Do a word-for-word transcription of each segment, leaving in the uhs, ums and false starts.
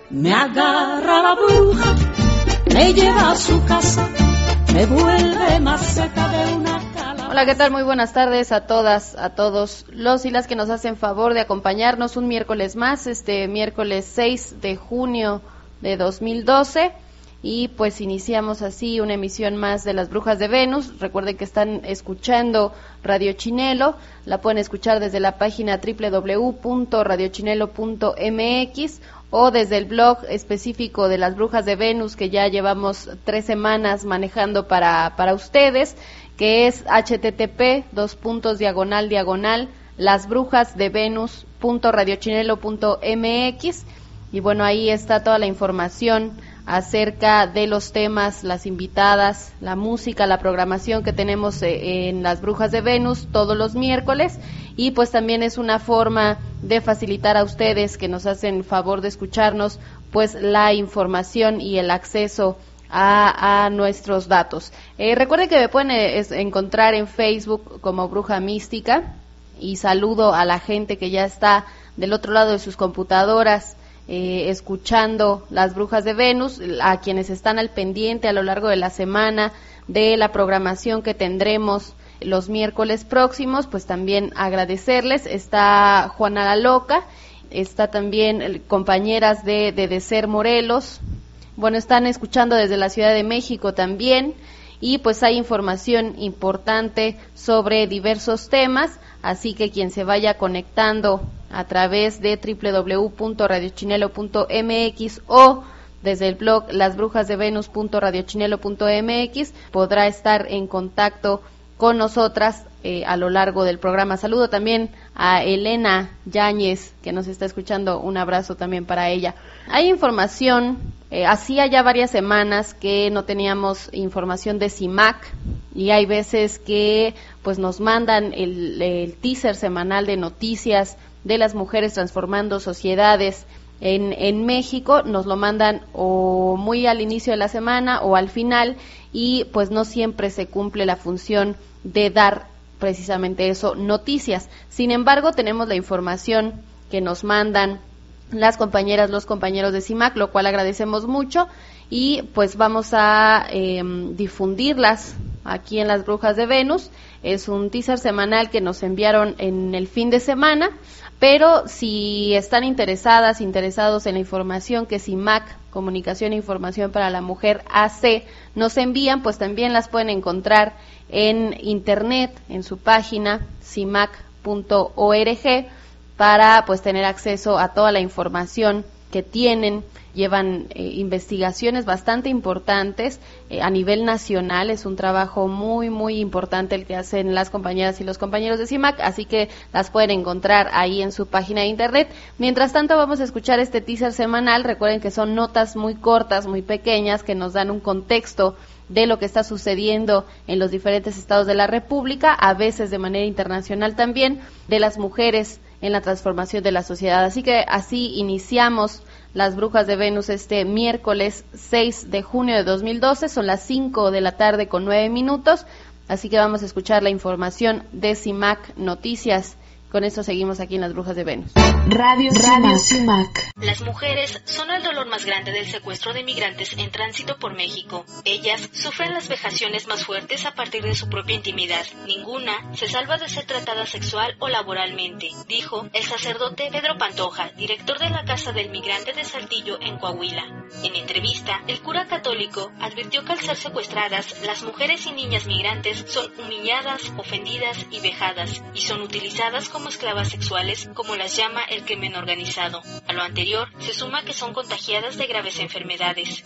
Me agarra la bruja, me lleva a su casa, me vuelve más seca de una calabaza. Hola, ¿qué tal? Muy buenas tardes a todas, a todos los y las que nos hacen favor de acompañarnos un miércoles más, este miércoles seis de junio de dos mil doce. Y pues iniciamos así una emisión más de Las Brujas de Venus. Recuerden que están escuchando Radio Chinelo, la pueden escuchar desde la página doble u doble u doble u punto radio chinelo punto eme equis o desde el blog específico de Las Brujas de Venus, que ya llevamos tres semanas manejando para, para ustedes, que es hache te te pe dos puntos diagonal diagonal lasbrujasdevenus punto radio chinelo punto eme equis. Y bueno, ahí está toda la información acerca de los temas, las invitadas, la música, la programación que tenemos en Las Brujas de Venus todos los miércoles. Y pues también es una forma de facilitar a ustedes que nos hacen favor de escucharnos, pues la información y el acceso a, a nuestros datos. Eh, recuerden que me pueden eh, es, encontrar en Facebook como Bruja Mística, y saludo a la gente que ya está del otro lado de sus computadoras Eh, escuchando Las Brujas de Venus, a quienes están al pendiente a lo largo de la semana de la programación que tendremos los miércoles próximos, pues también agradecerles. Está Juana la Loca, está también compañeras de, de Deser Morelos, bueno, están escuchando desde la Ciudad de México también, y pues hay información importante sobre diversos temas, así que quien se vaya conectando a través de doble u doble u doble u punto radio chinelo punto eme equis o desde el blog lasbrujasdevenus punto radio chinelo punto eme equis podrá estar en contacto con nosotras eh, a lo largo del programa. Saludo también a Elena Yáñez, que nos está escuchando, un abrazo también para ella. Hay información, eh, hacía ya varias semanas que no teníamos información de CIMAC, y hay veces que pues nos mandan el, el teaser semanal de noticias de las mujeres transformando sociedades en, en México, nos lo mandan o muy al inicio de la semana o al final, y pues no siempre se cumple la función de dar precisamente eso, noticias. Sin embargo, tenemos la información que nos mandan las compañeras, los compañeros de CIMAC, lo cual agradecemos mucho, y pues vamos a eh, difundirlas aquí en Las Brujas de Venus. Es un teaser semanal que nos enviaron en el fin de semana, pero si están interesadas, interesados en la información que CIMAC, Comunicación e Información para la Mujer A C, nos envían, pues también las pueden encontrar en internet, en su página cimac punto org, para pues tener acceso a toda la información que tienen. Llevan eh, investigaciones bastante importantes eh, a nivel nacional. Es un trabajo muy, muy importante el que hacen las compañeras y los compañeros de CIMAC, así que las pueden encontrar ahí en su página de internet. Mientras tanto, vamos a escuchar este teaser semanal. Recuerden que son notas muy cortas, muy pequeñas, que nos dan un contexto de lo que está sucediendo en los diferentes estados de la República, a veces de manera internacional también, de las mujeres en la transformación de la sociedad. Así que así iniciamos Las Brujas de Venus este miércoles seis de junio de dos mil doce, son las cinco de la tarde con nueve minutos, así que vamos a escuchar la información de CIMAC Noticias. Con esto seguimos aquí en Las Brujas de Venus. Radio, Radio CIMAC. Las mujeres son el dolor más grande del secuestro de migrantes en tránsito por México. Ellas sufren las vejaciones más fuertes a partir de su propia intimidad. Ninguna se salva de ser tratada sexual o laboralmente, dijo el sacerdote Pedro Pantoja, director de la Casa del Migrante de Saltillo en Coahuila. En entrevista, el cura católico advirtió que al ser secuestradas, las mujeres y niñas migrantes son humilladas, ofendidas y vejadas, y son utilizadas como esclavas sexuales, como las llama el crimen organizado. A lo anterior se suma que son contagiadas de graves enfermedades.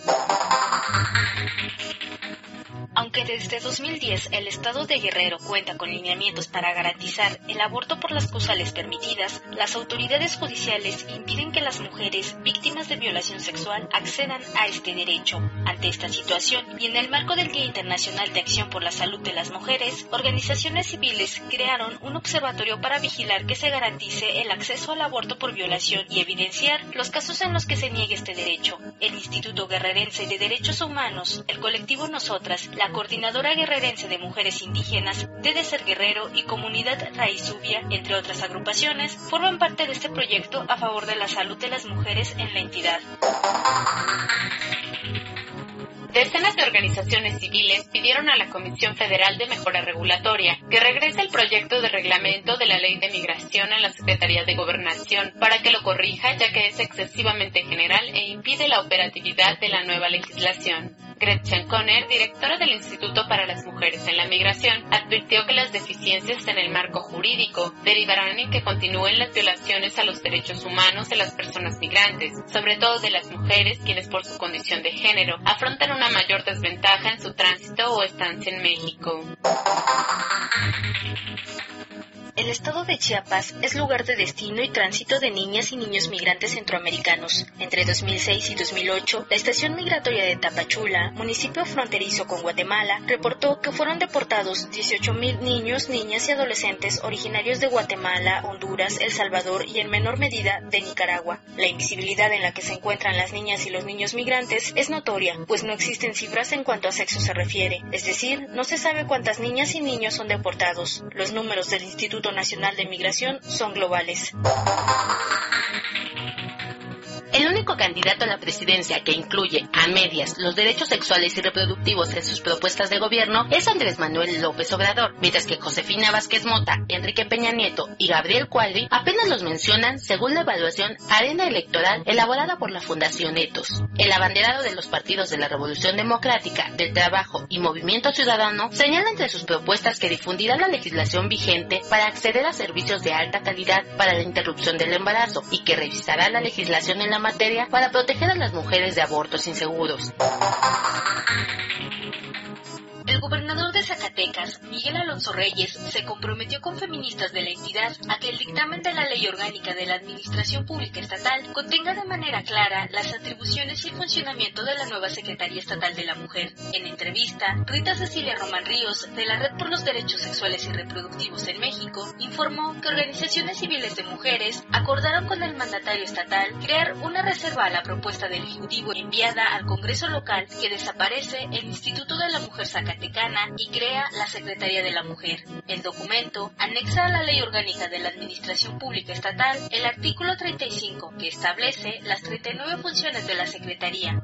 Aunque desde dos mil diez el estado de Guerrero cuenta con lineamientos para garantizar el aborto por las causales permitidas, las autoridades judiciales impiden que las mujeres víctimas de violación sexual accedan a este derecho. Ante esta situación, y en el marco del Día Internacional de Acción por la Salud de las Mujeres, organizaciones civiles crearon un observatorio para vigilar que se garantice el acceso al aborto por violación y evidenciar los casos en los que se niegue este derecho. El Instituto Guerrerense de Derechos Humanos, el colectivo Nosotras, la la coordinadora guerrerense de mujeres indígenas, D D C E R Guerrero y Comunidad Raíz Ubia, entre otras agrupaciones, forman parte de este proyecto a favor de la salud de las mujeres en la entidad. Decenas de organizaciones civiles pidieron a la Comisión Federal de Mejora Regulatoria que regrese el proyecto de reglamento de la Ley de Migración a la Secretaría de Gobernación para que lo corrija, ya que es excesivamente general e impide la operatividad de la nueva legislación. Gretchen Conner, directora del Instituto para las Mujeres en la Migración, advirtió que las deficiencias en el marco jurídico derivarán en que continúen las violaciones a los derechos humanos de las personas migrantes, sobre todo de las mujeres, quienes por su condición de género afrontan una mayor desventaja en su tránsito o estancia en México. El estado de Chiapas es lugar de destino y tránsito de niñas y niños migrantes centroamericanos. Entre dos mil seis y dos mil ocho, la estación migratoria de Tapachula, municipio fronterizo con Guatemala, reportó que fueron deportados dieciocho mil niños, niñas y adolescentes originarios de Guatemala, Honduras, El Salvador y en menor medida de Nicaragua. La invisibilidad en la que se encuentran las niñas y los niños migrantes es notoria, pues no existen cifras en cuanto a sexo se refiere, es decir, no se sabe cuántas niñas y niños son deportados. Los números del Instituto Nacional de Migración son globales. El único candidato a la presidencia que incluye a medias los derechos sexuales y reproductivos en sus propuestas de gobierno es Andrés Manuel López Obrador, mientras que Josefina Vázquez Mota, Enrique Peña Nieto y Gabriel Cuadri apenas los mencionan según la evaluación Arena Electoral elaborada por la Fundación Etos. El abanderado de los partidos de la Revolución Democrática, del Trabajo y Movimiento Ciudadano señala entre sus propuestas que difundirá la legislación vigente para acceder a servicios de alta calidad para la interrupción del embarazo y que revisará la legislación en la materia para proteger a las mujeres de abortos inseguros. El gobernador de Zacatecas, Miguel Alonso Reyes, se comprometió con feministas de la entidad a que el dictamen de la Ley Orgánica de la Administración Pública Estatal contenga de manera clara las atribuciones y el funcionamiento de la nueva Secretaría Estatal de la Mujer. En entrevista, Rita Cecilia Román Ríos, de la Red por los Derechos Sexuales y Reproductivos en México, informó que organizaciones civiles de mujeres acordaron con el mandatario estatal crear una reserva a la propuesta del Ejecutivo enviada al Congreso local que desaparece el Instituto de la Mujer Zacatecana y crea la Secretaría de la Mujer. El documento anexa a la Ley Orgánica de la Administración Pública Estatal el artículo treinta y cinco, que establece las treinta y nueve funciones de la Secretaría.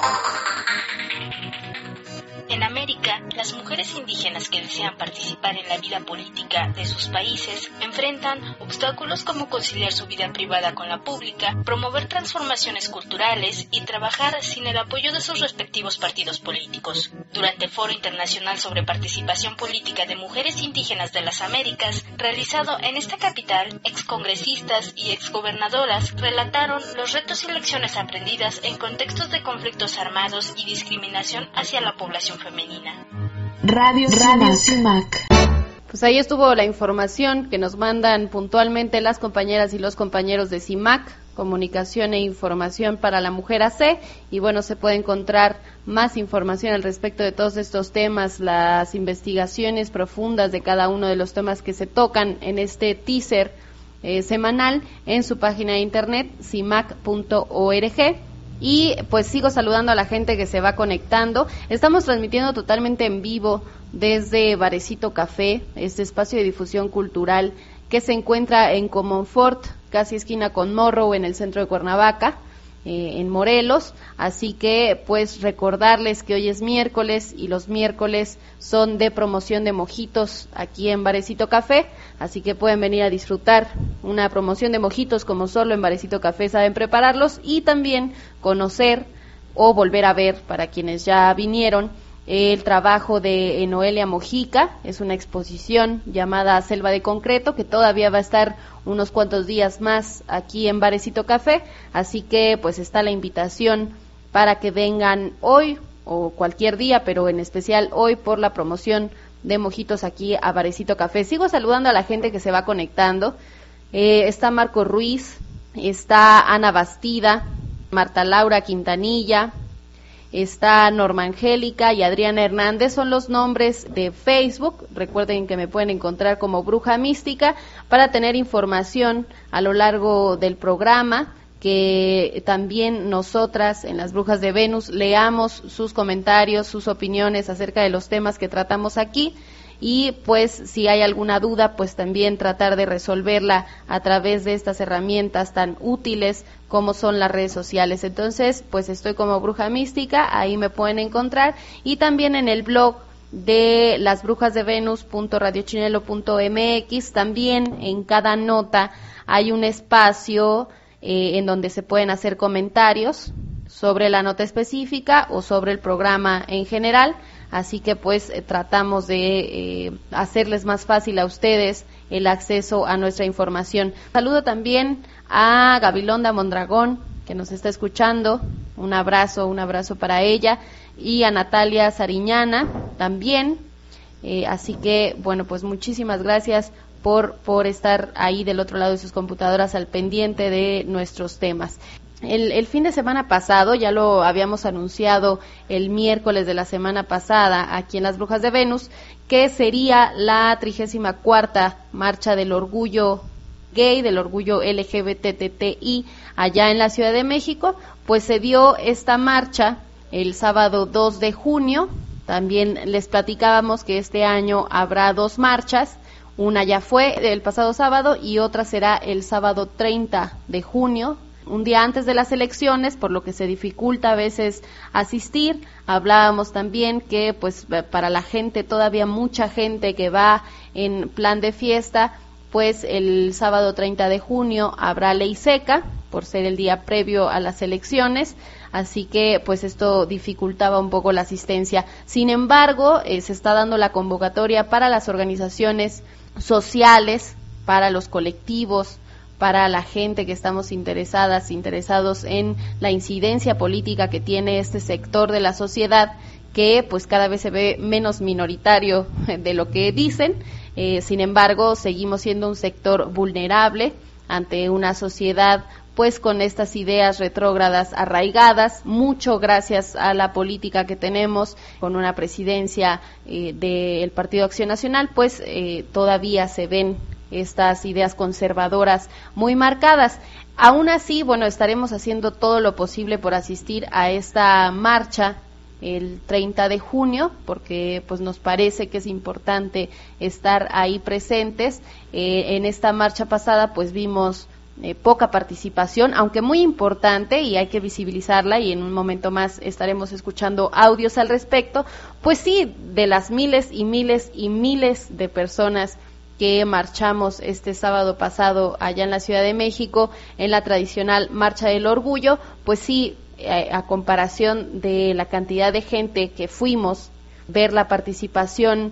En América, las mujeres indígenas que desean participar en la vida política de sus países enfrentan obstáculos como conciliar su vida privada con la pública, promover transformaciones culturales y trabajar sin el apoyo de sus respectivos partidos políticos. Durante el Foro Internacional sobre Participación Política de Mujeres Indígenas de las Américas, realizado en esta capital, excongresistas y exgobernadoras relataron los retos y lecciones aprendidas en contextos de conflictos armados y discriminación hacia la población femenina. Radio, Radio CIMAC. Pues ahí estuvo la información que nos mandan puntualmente las compañeras y los compañeros de CIMAC, Comunicación e Información para la Mujer A C, y bueno, se puede encontrar más información al respecto de todos estos temas, las investigaciones profundas de cada uno de los temas que se tocan en este teaser eh, semanal en su página de internet, cimac punto org. Y pues sigo saludando a la gente que se va conectando. Estamos transmitiendo totalmente en vivo desde Barecito Café, este espacio de difusión cultural que se encuentra en Comonfort, casi esquina con Morro, en el centro de Cuernavaca, eh, en Morelos. Así que pues recordarles que hoy es miércoles y los miércoles son de promoción de mojitos aquí en Barecito Café, así que pueden venir a disfrutar una promoción de mojitos como solo en Barecito Café saben prepararlos, y también conocer o volver a ver, para quienes ya vinieron, el trabajo de Noelia Mojica. Es una exposición llamada Selva de Concreto que todavía va a estar unos cuantos días más aquí en Barecito Café, así que pues está la invitación para que vengan hoy o cualquier día, pero en especial hoy por la promoción de mojitos aquí a Barecito Café. Sigo saludando a la gente que se va conectando. Eh, está Marco Ruiz, está Ana Bastida, Marta Laura Quintanilla, está Norma Angélica y Adriana Hernández, son los nombres de Facebook. Recuerden que me pueden encontrar como Bruja Mística para tener información a lo largo del programa que también nosotras en las Brujas de Venus leamos sus comentarios, sus opiniones acerca de los temas que tratamos aquí, y pues si hay alguna duda, pues también tratar de resolverla a través de estas herramientas tan útiles como son las redes sociales. Entonces, pues estoy como Bruja Mística, ahí me pueden encontrar, y también en el blog de las brujas de venus punto radio chinelo punto m x, también en cada nota hay un espacio eh, en donde se pueden hacer comentarios sobre la nota específica o sobre el programa en general, así que pues eh, tratamos de eh, hacerles más fácil a ustedes el acceso a nuestra información. Saludo también a Gabilonda Mondragón, que nos está escuchando, un abrazo, un abrazo para ella, y a Natalia Sariñana también, eh, así que bueno, pues muchísimas gracias por, por estar ahí del otro lado de sus computadoras al pendiente de nuestros temas. El, el fin de semana pasado, ya lo habíamos anunciado el miércoles de la semana pasada aquí en Las Brujas de Venus, que sería la trigésima cuarta Marcha del Orgullo Gay, del Orgullo L G B T T I allá en la Ciudad de México. Pues se dio esta marcha el sábado dos de junio, también les platicábamos que este año habrá dos marchas, una ya fue el pasado sábado y otra será el sábado treinta de junio, un día antes de las elecciones, por lo que se dificulta a veces asistir. Hablábamos también que pues para la gente, todavía mucha gente que va en plan de fiesta, pues el sábado treinta de junio habrá ley seca, por ser el día previo a las elecciones, así que pues esto dificultaba un poco la asistencia. Sin embargo, eh, se está dando la convocatoria para las organizaciones sociales, para los colectivos, para la gente que estamos interesadas, interesados en la incidencia política que tiene este sector de la sociedad, que pues cada vez se ve menos minoritario de lo que dicen. Eh, sin embargo, seguimos siendo un sector vulnerable ante una sociedad pues con estas ideas retrógradas arraigadas, mucho gracias a la política que tenemos con una presidencia eh, del Partido Acción Nacional, pues eh, todavía se ven estas ideas conservadoras muy marcadas. Aún así, bueno, estaremos haciendo todo lo posible por asistir a esta marcha el treinta de junio, porque pues nos parece que es importante estar ahí presentes. Eh, en esta marcha pasada pues vimos eh, poca participación, aunque muy importante, y hay que visibilizarla, y en un momento más estaremos escuchando audios al respecto. Pues sí, de las miles y miles y miles de personas que marchamos este sábado pasado allá en la Ciudad de México, en la tradicional Marcha del Orgullo, pues sí, a comparación de la cantidad de gente que fuimos, ver la participación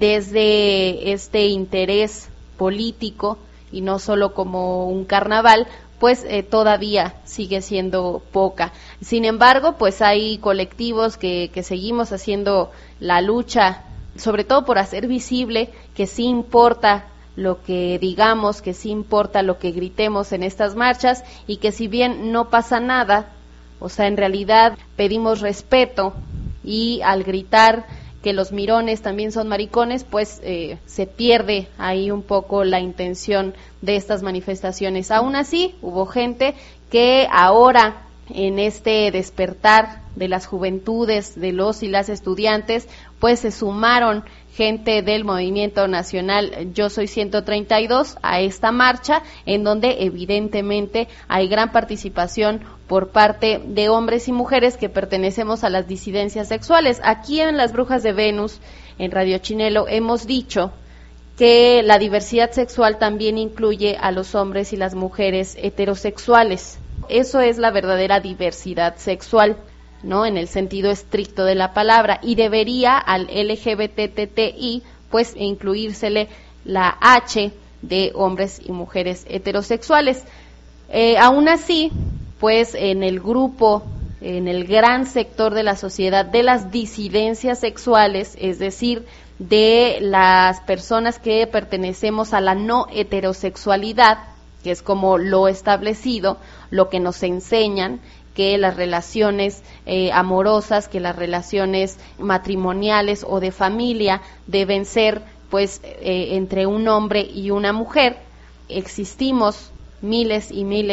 desde este interés político y no solo como un carnaval, pues eh, todavía sigue siendo poca. Sin embargo, pues hay colectivos que, que seguimos haciendo la lucha, sobre todo por hacer visible que sí importa lo que digamos, que sí importa lo que gritemos en estas marchas, y que si bien no pasa nada, o sea, en realidad pedimos respeto, y al gritar que los mirones también son maricones, pues eh, se pierde ahí un poco la intención de estas manifestaciones. Aún así, hubo gente que ahora, en este despertar de las juventudes, de los y las estudiantes, pues se sumaron gente del Movimiento Nacional Yo Soy ciento treinta y dos a esta marcha, en donde evidentemente hay gran participación por parte de hombres y mujeres que pertenecemos a las disidencias sexuales. Aquí en Las Brujas de Venus, en Radio Chinelo, hemos dicho que la diversidad sexual también incluye a los hombres y las mujeres heterosexuales. Eso es la verdadera diversidad sexual, ¿no? En el sentido estricto de la palabra, y debería al L G B T T I pues incluírsele la H de hombres y mujeres heterosexuales. Eh, aún así, pues en el grupo, en el gran sector de la sociedad de las disidencias sexuales, es decir, de las personas que pertenecemos a la no heterosexualidad, que es como lo establecido, lo que nos enseñan, que las relaciones eh, amorosas, que las relaciones matrimoniales o de familia deben ser pues eh, entre un hombre y una mujer. Existimos miles y miles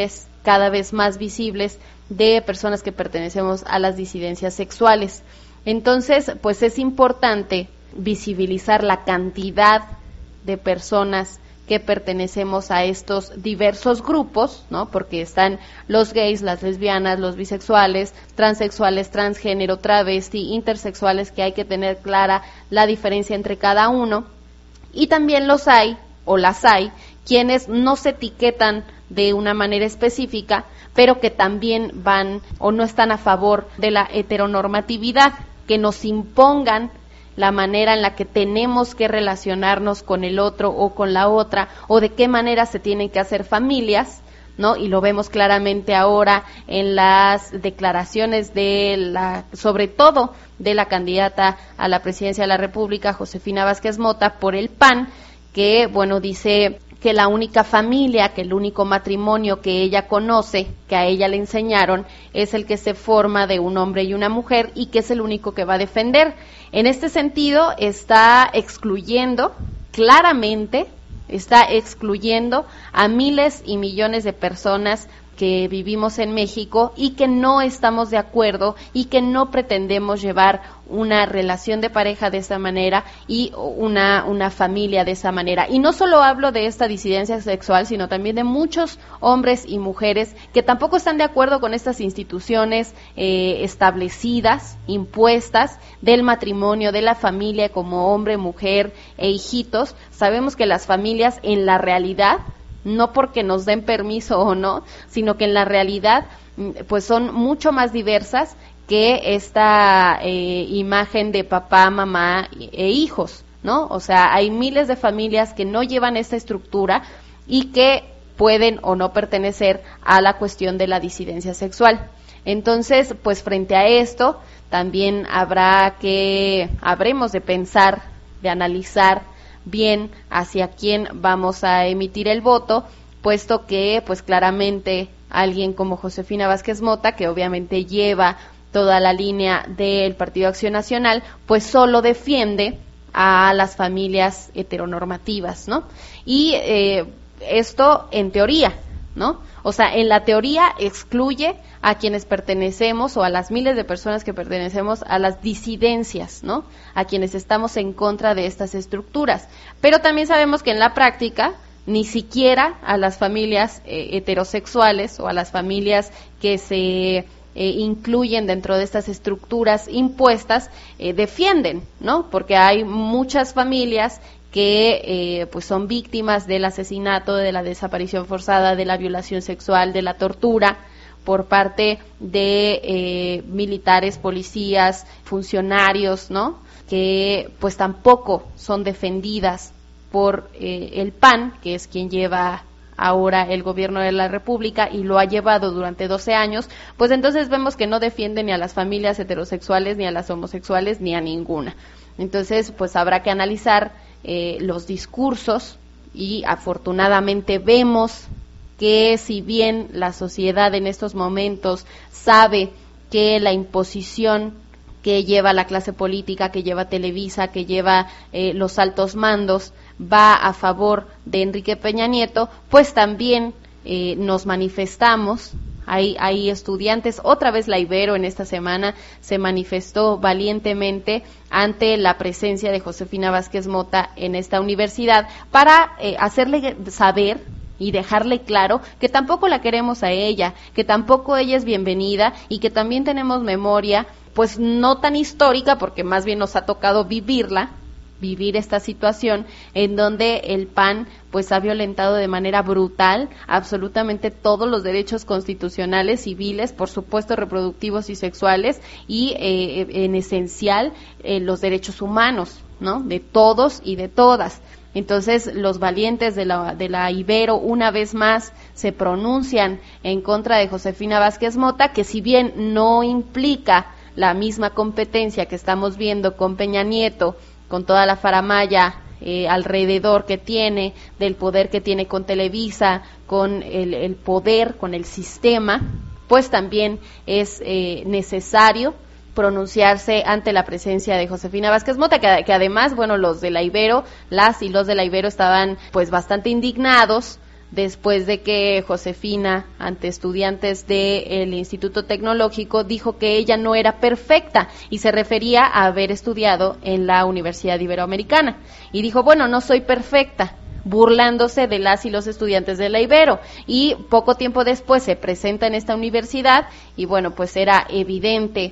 cada vez más visibles de personas que pertenecemos a las disidencias sexuales. Entonces, pues es importante visibilizar la cantidad de personas que pertenecemos a estos diversos grupos, ¿no? Porque están los gays, las lesbianas, los bisexuales, transexuales, transgénero, travesti, intersexuales, que hay que tener clara la diferencia entre cada uno. Y también los hay, o las hay, quienes no se etiquetan de una manera específica, pero que también van o no están a favor de la heteronormatividad, que nos impongan la manera en la que tenemos que relacionarnos con el otro o con la otra, o de qué manera se tienen que hacer familias, ¿no? Y lo vemos claramente ahora en las declaraciones de la, sobre todo de la candidata a la presidencia de la República, Josefina Vázquez Mota, por el P A N, que, bueno, dice que la única familia, que el único matrimonio que ella conoce, que a ella le enseñaron, es el que se forma de un hombre y una mujer, y que es el único que va a defender. En este sentido, está excluyendo claramente, está excluyendo a miles y millones de personas que vivimos en México y que no estamos de acuerdo y que no pretendemos llevar una relación de pareja de esa manera y una, una familia de esa manera. Y no solo hablo de esta disidencia sexual, sino también de muchos hombres y mujeres que tampoco están de acuerdo con estas instituciones eh, establecidas, impuestas, del matrimonio, de la familia como hombre, mujer e hijitos. Sabemos que las familias en la realidad, no porque nos den permiso o no, sino que en la realidad pues son mucho más diversas que esta eh, imagen de papá, mamá e hijos, ¿no? O sea, hay miles de familias que no llevan esta estructura y que pueden o no pertenecer a la cuestión de la disidencia sexual. Entonces, pues frente a esto, también habrá que, habremos de pensar, de analizar bien hacia quién vamos a emitir el voto, puesto que pues claramente alguien como Josefina Vázquez Mota, que obviamente lleva toda la línea del Partido Acción Nacional, pues solo defiende a las familias heteronormativas, ¿no? Y eh, esto en teoría, ¿no? O sea, en la teoría excluye a quienes pertenecemos o a las miles de personas que pertenecemos a las disidencias, ¿no? A quienes estamos en contra de estas estructuras. Pero también sabemos que en la práctica ni siquiera a las familias eh, heterosexuales o a las familias que se eh, incluyen dentro de estas estructuras impuestas eh, defienden, ¿no? Porque hay muchas familias que eh, pues son víctimas del asesinato, de la desaparición forzada, de la violación sexual, de la tortura por parte de eh, militares, policías, funcionarios, ¿no? Que pues tampoco son defendidas por eh, el P A N, que es quien lleva ahora el gobierno de la República y lo ha llevado durante doce años, pues entonces vemos que no defiende ni a las familias heterosexuales, ni a las homosexuales, ni a ninguna. Entonces, pues habrá que analizar eh, los discursos y afortunadamente vemos que si bien la sociedad en estos momentos sabe que la imposición que lleva la clase política, que lleva Televisa, que lleva eh, los altos mandos, va a favor de Enrique Peña Nieto, pues también eh, nos manifestamos. Hay, hay estudiantes, otra vez la Ibero en esta semana se manifestó valientemente ante la presencia de Josefina Vázquez Mota en esta universidad para eh, hacerle saber y dejarle claro que tampoco la queremos a ella, que tampoco ella es bienvenida y que también tenemos memoria, pues no tan histórica, porque más bien nos ha tocado vivirla, vivir esta situación en donde el P A N pues ha violentado de manera brutal absolutamente todos los derechos constitucionales, civiles, por supuesto reproductivos y sexuales, y eh, en esencial eh, los derechos humanos, ¿no? De todos y de todas. Entonces, los valientes de la, de la Ibero, una vez más, se pronuncian en contra de Josefina Vázquez Mota, que si bien no implica la misma competencia que estamos viendo con Peña Nieto, con toda la faramalla eh, alrededor que tiene, del poder que tiene con Televisa, con el, el poder, con el sistema, pues también es eh, necesario pronunciarse ante la presencia de Josefina Vázquez Mota, que, que además, bueno, los de la Ibero, las y los de la Ibero estaban pues bastante indignados después de que Josefina, ante estudiantes del Instituto Tecnológico, dijo que ella no era perfecta y se refería a haber estudiado en la Universidad Iberoamericana. Y dijo, bueno, no soy perfecta, burlándose de las y los estudiantes de la Ibero. Y poco tiempo después se presenta en esta universidad y bueno, pues era evidente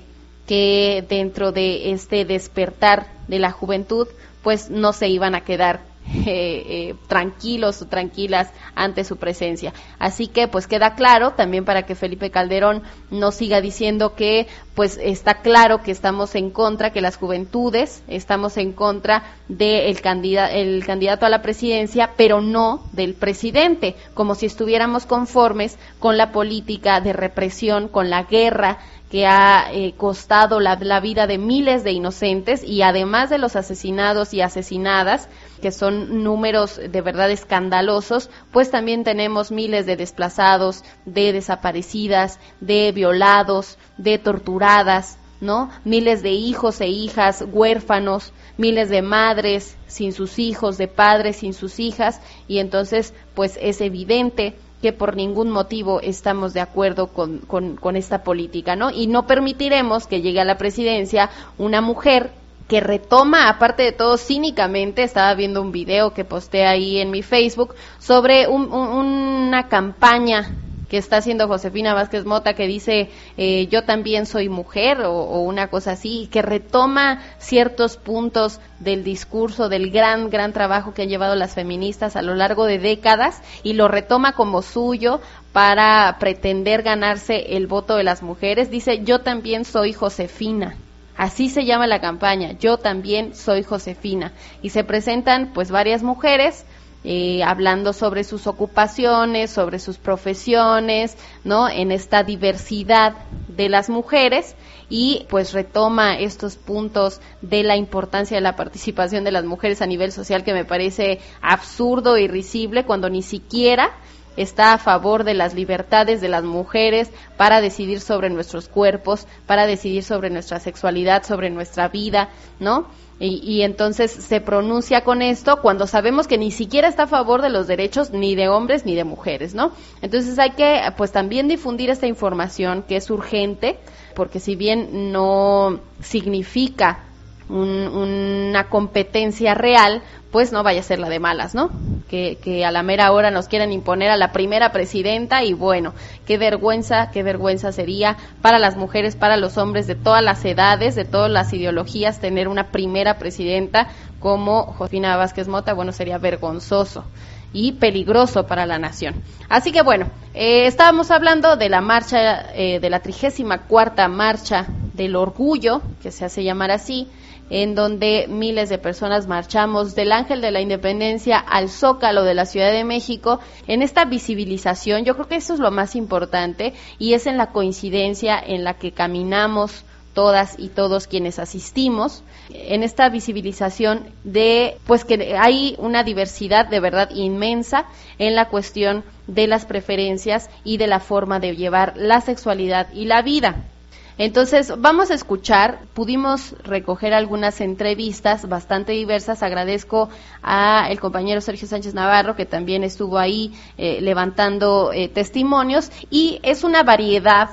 que dentro de este despertar de la juventud, pues no se iban a quedar Eh, eh, tranquilos o tranquilas ante su presencia. Así que pues queda claro también para que Felipe Calderón no siga diciendo que pues está claro que estamos en contra, que las juventudes estamos en contra del candidato, el candidato a la presidencia, pero no del presidente, como si estuviéramos conformes con la política de represión, con la guerra que ha eh, costado la, la vida de miles de inocentes, y además de los asesinados y asesinadas, que son números de verdad escandalosos, pues también tenemos miles de desplazados, de desaparecidas, de violados, de torturadas, ¿no? Miles de hijos e hijas huérfanos, miles de madres sin sus hijos, de padres sin sus hijas, y entonces pues es evidente que por ningún motivo estamos de acuerdo con, con, con esta política, ¿no? Y no permitiremos que llegue a la presidencia una mujer que retoma, aparte de todo, cínicamente. Estaba viendo un video que posté ahí en mi Facebook sobre un, un, una campaña que está haciendo Josefina Vázquez Mota, que dice eh, yo también soy mujer, o, o una cosa así, que retoma ciertos puntos del discurso, del gran, gran trabajo que han llevado las feministas a lo largo de décadas, y lo retoma como suyo para pretender ganarse el voto de las mujeres. Dice, yo también soy Josefina. Así se llama la campaña, yo también soy Josefina. Y se presentan pues varias mujeres eh, hablando sobre sus ocupaciones, sobre sus profesiones, ¿no? En esta diversidad de las mujeres, y pues retoma estos puntos de la importancia de la participación de las mujeres a nivel social, que me parece absurdo y risible, cuando ni siquiera está a favor de las libertades de las mujeres para decidir sobre nuestros cuerpos, para decidir sobre nuestra sexualidad, sobre nuestra vida, ¿no? Y, y entonces se pronuncia con esto cuando sabemos que ni siquiera está a favor de los derechos ni de hombres ni de mujeres, ¿no? Entonces hay que pues también difundir esta información, que es urgente, porque si bien no significa un, una competencia real, pues no vaya a ser la de malas, ¿no? Que, que a la mera hora nos quieran imponer a la primera presidenta, y bueno, qué vergüenza, qué vergüenza sería para las mujeres, para los hombres de todas las edades, de todas las ideologías, tener una primera presidenta como Josefina Vázquez Mota. Bueno, sería vergonzoso y peligroso para la nación. Así que bueno, eh, estábamos hablando de la marcha, eh, de la trigésima cuarta marcha del orgullo, que se hace llamar así, en donde miles de personas marchamos del Ángel de la Independencia al Zócalo de la Ciudad de México, en esta visibilización. Yo creo que eso es lo más importante, y es en la coincidencia en la que caminamos todas y todos quienes asistimos, en esta visibilización de pues que hay una diversidad de verdad inmensa en la cuestión de las preferencias y de la forma de llevar la sexualidad y la vida. Entonces vamos a escuchar, pudimos recoger algunas entrevistas bastante diversas. Agradezco a el compañero Sergio Sánchez Navarro, que también estuvo ahí eh, levantando eh, testimonios, y es una variedad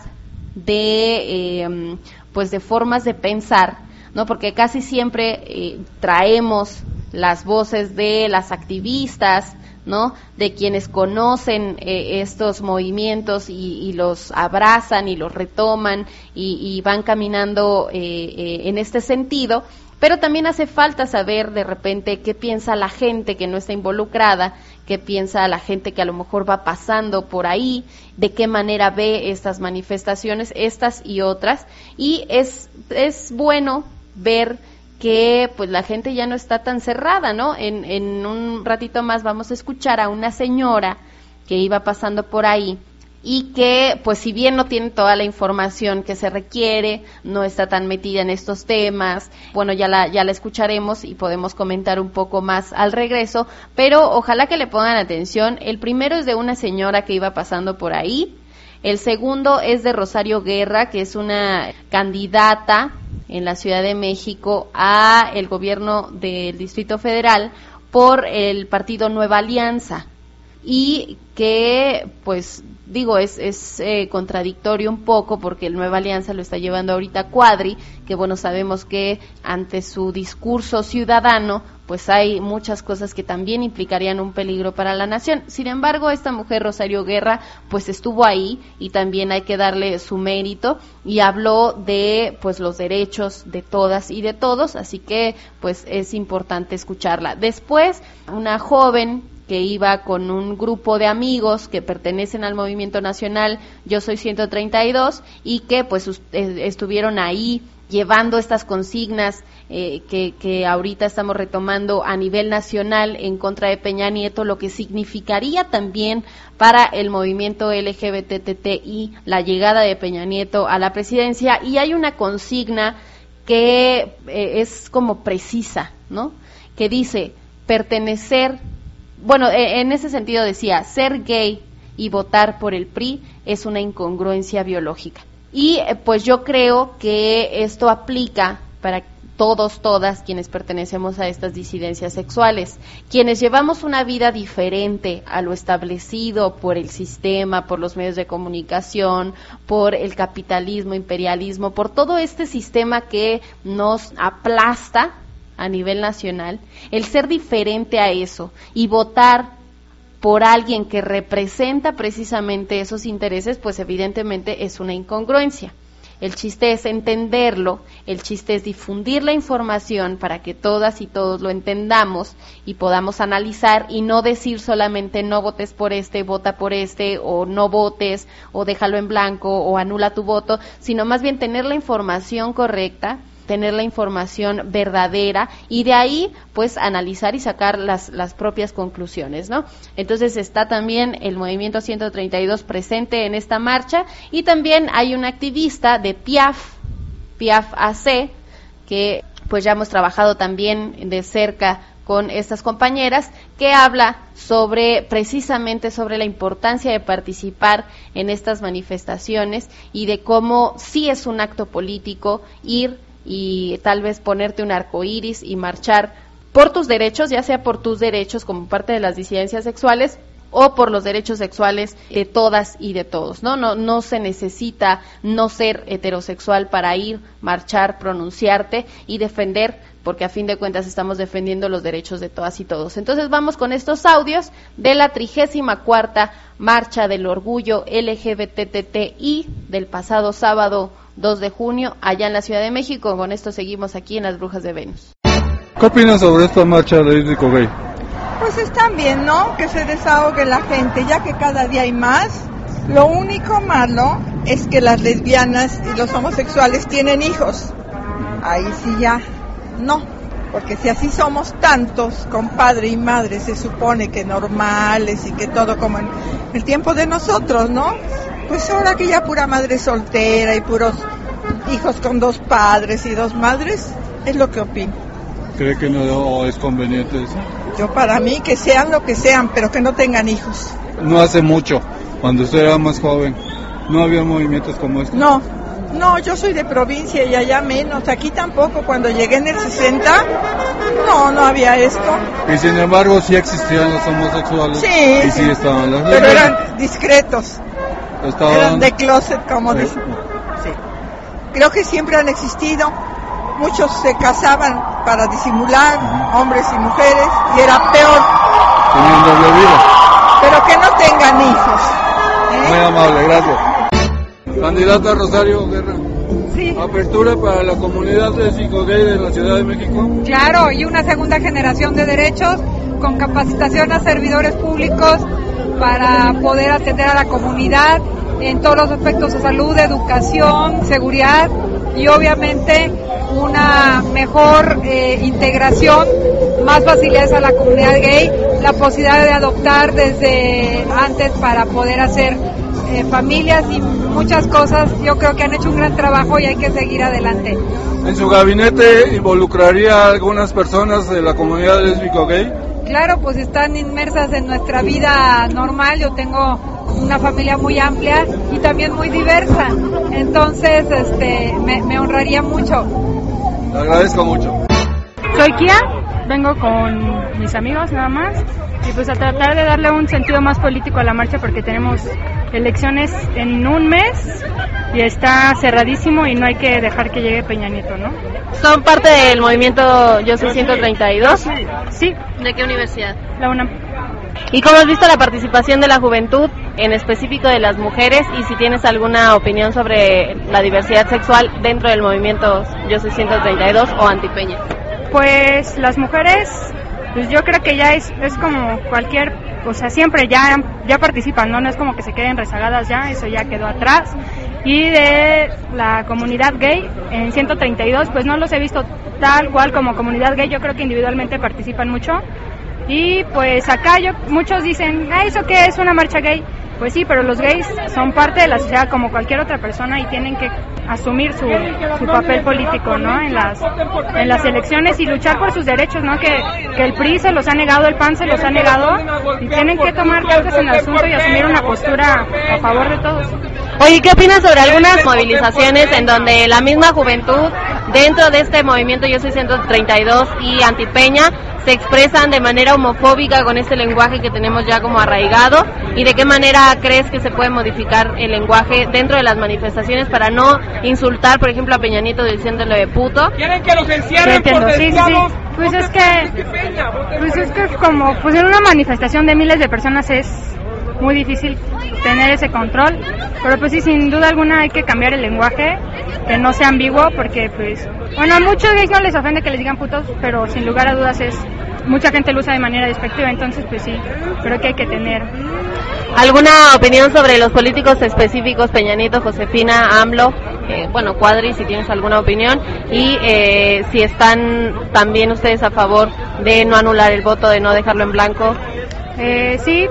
de eh, pues de formas de pensar, ¿no? Porque casi siempre eh, traemos las voces de las activistas, ¿no? De quienes conocen eh, estos movimientos y, y los abrazan y los retoman y, y van caminando eh, eh, en este sentido, pero también hace falta saber de repente qué piensa la gente que no está involucrada, qué piensa la gente que a lo mejor va pasando por ahí, de qué manera ve estas manifestaciones, estas y otras, y es, es bueno ver que pues la gente ya no está tan cerrada, ¿no? En, en un ratito más vamos a escuchar a una señora que iba pasando por ahí y que, pues si bien no tiene toda la información que se requiere, no está tan metida en estos temas, bueno, ya la, ya la escucharemos y podemos comentar un poco más al regreso, pero ojalá que le pongan atención. El primero es de una señora que iba pasando por ahí, el segundo es de Rosario Guerra, que es una candidata en la Ciudad de México a el gobierno del Distrito Federal por el partido Nueva Alianza. y que pues digo es es eh, contradictorio un poco porque el Nueva Alianza lo está llevando ahorita Cuadri, que bueno, sabemos que ante su discurso ciudadano pues hay muchas cosas que también implicarían un peligro para la nación. Sin embargo, esta mujer, Rosario Guerra, pues estuvo ahí y también hay que darle su mérito y habló de pues los derechos de todas y de todos, así que pues es importante escucharla. Después, una joven que iba con un grupo de amigos que pertenecen al Movimiento Nacional Yo Soy ciento treinta y dos y que pues estuvieron ahí llevando estas consignas eh, que, que ahorita estamos retomando a nivel nacional en contra de Peña Nieto, lo que significaría también para el movimiento L G B T T I la llegada de Peña Nieto a la presidencia, y hay una consigna que eh, es como precisa, ¿no? Que dice pertenecer, bueno, eh, en ese sentido decía, ser gay y votar por el P R I es una incongruencia biológica. Y eh, pues yo creo que esto aplica para todos, todas quienes pertenecemos a estas disidencias sexuales, quienes llevamos una vida diferente a lo establecido por el sistema, por los medios de comunicación, por el capitalismo, imperialismo, por todo este sistema que nos aplasta a nivel nacional. El ser diferente a eso y votar por alguien que representa precisamente esos intereses, pues evidentemente es una incongruencia. El chiste es entenderlo, el chiste es difundir la información para que todas y todos lo entendamos y podamos analizar y no decir solamente no votes por este, vota por este, o no votes, o déjalo en blanco, o anula tu voto, sino más bien tener la información correcta, tener la información verdadera y de ahí pues analizar y sacar las las propias conclusiones, ¿no? Entonces está también el Movimiento ciento treinta y dos presente en esta marcha, y también hay un activista de Piaf, Piaf A C, que pues ya hemos trabajado también de cerca con estas compañeras, que habla sobre precisamente sobre la importancia de participar en estas manifestaciones y de cómo sí es un acto político ir y tal vez ponerte un arco iris y marchar por tus derechos, ya sea por tus derechos como parte de las disidencias sexuales o por los derechos sexuales de todas y de todos, ¿no? No, no se necesita no ser heterosexual para ir, marchar, pronunciarte y defender, porque a fin de cuentas estamos defendiendo los derechos de todas y todos. Entonces vamos con estos audios de la trigésima cuarta Marcha del Orgullo L G B T T I del pasado sábado dos de junio, allá en la Ciudad de México. Con esto seguimos aquí en Las Brujas de Venus. ¿Qué opinas sobre esta marcha lésbico gay? Pues está bien, ¿no? Que se desahogue la gente, ya que cada día hay más. Lo único malo es que las lesbianas y los homosexuales tienen hijos. Ahí sí ya no, porque si así somos tantos, con padre y madre, se supone que normales y que todo como en el tiempo de nosotros, ¿no? Pues ahora que ya pura madre soltera y puros hijos con dos padres y dos madres, es lo que opino. ¿Cree que no es conveniente eso? Yo para mí que sean lo que sean, pero que no tengan hijos. No hace mucho, cuando usted era más joven, ¿no había movimientos como este? No, no, yo soy de provincia y allá menos, aquí tampoco. Cuando llegué en el sesenta, no, no había esto. Y sin embargo sí existían los homosexuales. Sí, y sí, sí estaban las pero eran discretos. Estaban... Eran de closet, como sí. dicen. Sí. Creo que siempre han existido. Muchos se casaban para disimular, uh-huh. hombres y mujeres, y era peor. Tenían doble vida. Pero que no tengan hijos. ¿eh? Muy amable, gracias. Candidata Rosario Guerra. Sí. ¿Apertura para la comunidad lésbico gay de la Ciudad de México? Claro, y una segunda generación de derechos con capacitación a servidores públicos para poder atender a la comunidad en todos los aspectos de salud, educación, seguridad y obviamente una mejor eh, integración, más facilidades a la comunidad gay, la posibilidad de adoptar desde antes para poder hacer eh, familias y muchas cosas. Yo creo que han hecho un gran trabajo y hay que seguir adelante. ¿En su gabinete involucraría a algunas personas de la comunidad lésbico gay? Claro, pues están inmersas en nuestra vida normal. Yo tengo una familia muy amplia y también muy diversa, entonces este me, me honraría mucho. Le agradezco mucho. Soy Kia, vengo con mis amigos nada más y pues a tratar de darle un sentido más político a la marcha porque tenemos elecciones en un mes y está cerradísimo y no hay que dejar que llegue Peña Nieto, ¿no? ¿Son parte del movimiento Yo Soy ciento treinta y dos? Sí. ¿De qué universidad? La UNAM. ¿Y cómo has visto la participación de la juventud, en específico de las mujeres, y si tienes alguna opinión sobre la diversidad sexual dentro del movimiento Yo Soy ciento treinta y dos o Antipeña? Pues las mujeres, pues yo creo que ya es, es como cualquier, o sea, siempre ya, ya participan, ¿no? No es como que se queden rezagadas ya, eso ya quedó atrás. Y de la comunidad gay, en ciento treinta y dos, pues no los he visto tal cual como comunidad gay, yo creo que individualmente participan mucho. Y pues acá yo, muchos dicen, ah, ¿eso qué es una marcha gay? Pues sí, pero los gays son parte de la sociedad como cualquier otra persona y tienen que asumir su, su papel político, ¿no? En las en las elecciones y luchar por sus derechos, ¿no? Que, que el P R I se los ha negado, el P A N se los ha negado y tienen que tomar cartas en el asunto y asumir una postura a favor de todos. Oye, ¿qué opinas sobre algunas movilizaciones en donde la misma juventud dentro de este movimiento Yo Soy ciento treinta y dos y Antipeña se expresan de manera homofóbica con este lenguaje que tenemos ya como arraigado? ¿Y de qué manera crees que se puede modificar el lenguaje dentro de las manifestaciones para no insultar, por ejemplo, a Peña Nieto diciéndole de puto? ¿Quieren que los encierren por sí, sí, sí. Pues es que, pues es que como, pues en una manifestación de miles de personas es muy difícil tener ese control, pero pues sí, sin duda alguna hay que cambiar el lenguaje, que no sea ambiguo, porque pues, bueno, a muchos gays no les ofende que les digan putos, pero sin lugar a dudas es, mucha gente lo usa de manera despectiva, entonces pues sí, creo que hay que tener. ¿Alguna opinión sobre los políticos específicos, Peña Nieto, Josefina, AMLO, eh, bueno, Cuadri, si tienes alguna opinión, y eh, si están también ustedes a favor de no anular el voto, de no dejarlo en blanco? Eh, sí.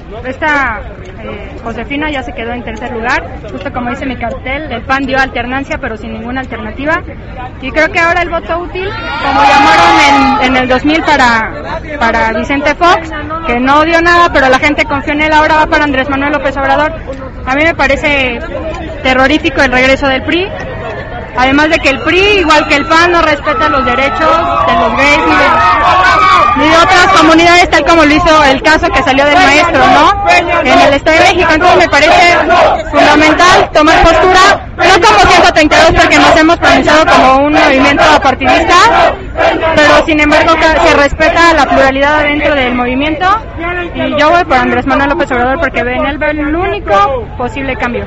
Esta eh, Josefina ya se quedó en tercer lugar, justo como dice mi cartel, el P A N dio alternancia pero sin ninguna alternativa, y creo que ahora el voto útil, como llamaron en, en el dos mil para, para Vicente Fox, que no dio nada pero la gente confió en él, ahora va para Andrés Manuel López Obrador. A mí me parece terrorífico el regreso del P R I, además de que el P R I, igual que el P A N, no respeta los derechos de los gays ni de, ni de otras comunidades, tal como lo hizo el caso que salió del maestro, ¿no? En el Estado de México. Entonces me parece fundamental tomar postura, no como ciento treinta y dos porque nos hemos pronunciado como un movimiento apartidista, pero sin embargo se respeta la pluralidad dentro del movimiento, y yo voy por Andrés Manuel López Obrador porque en él veo el único posible cambio.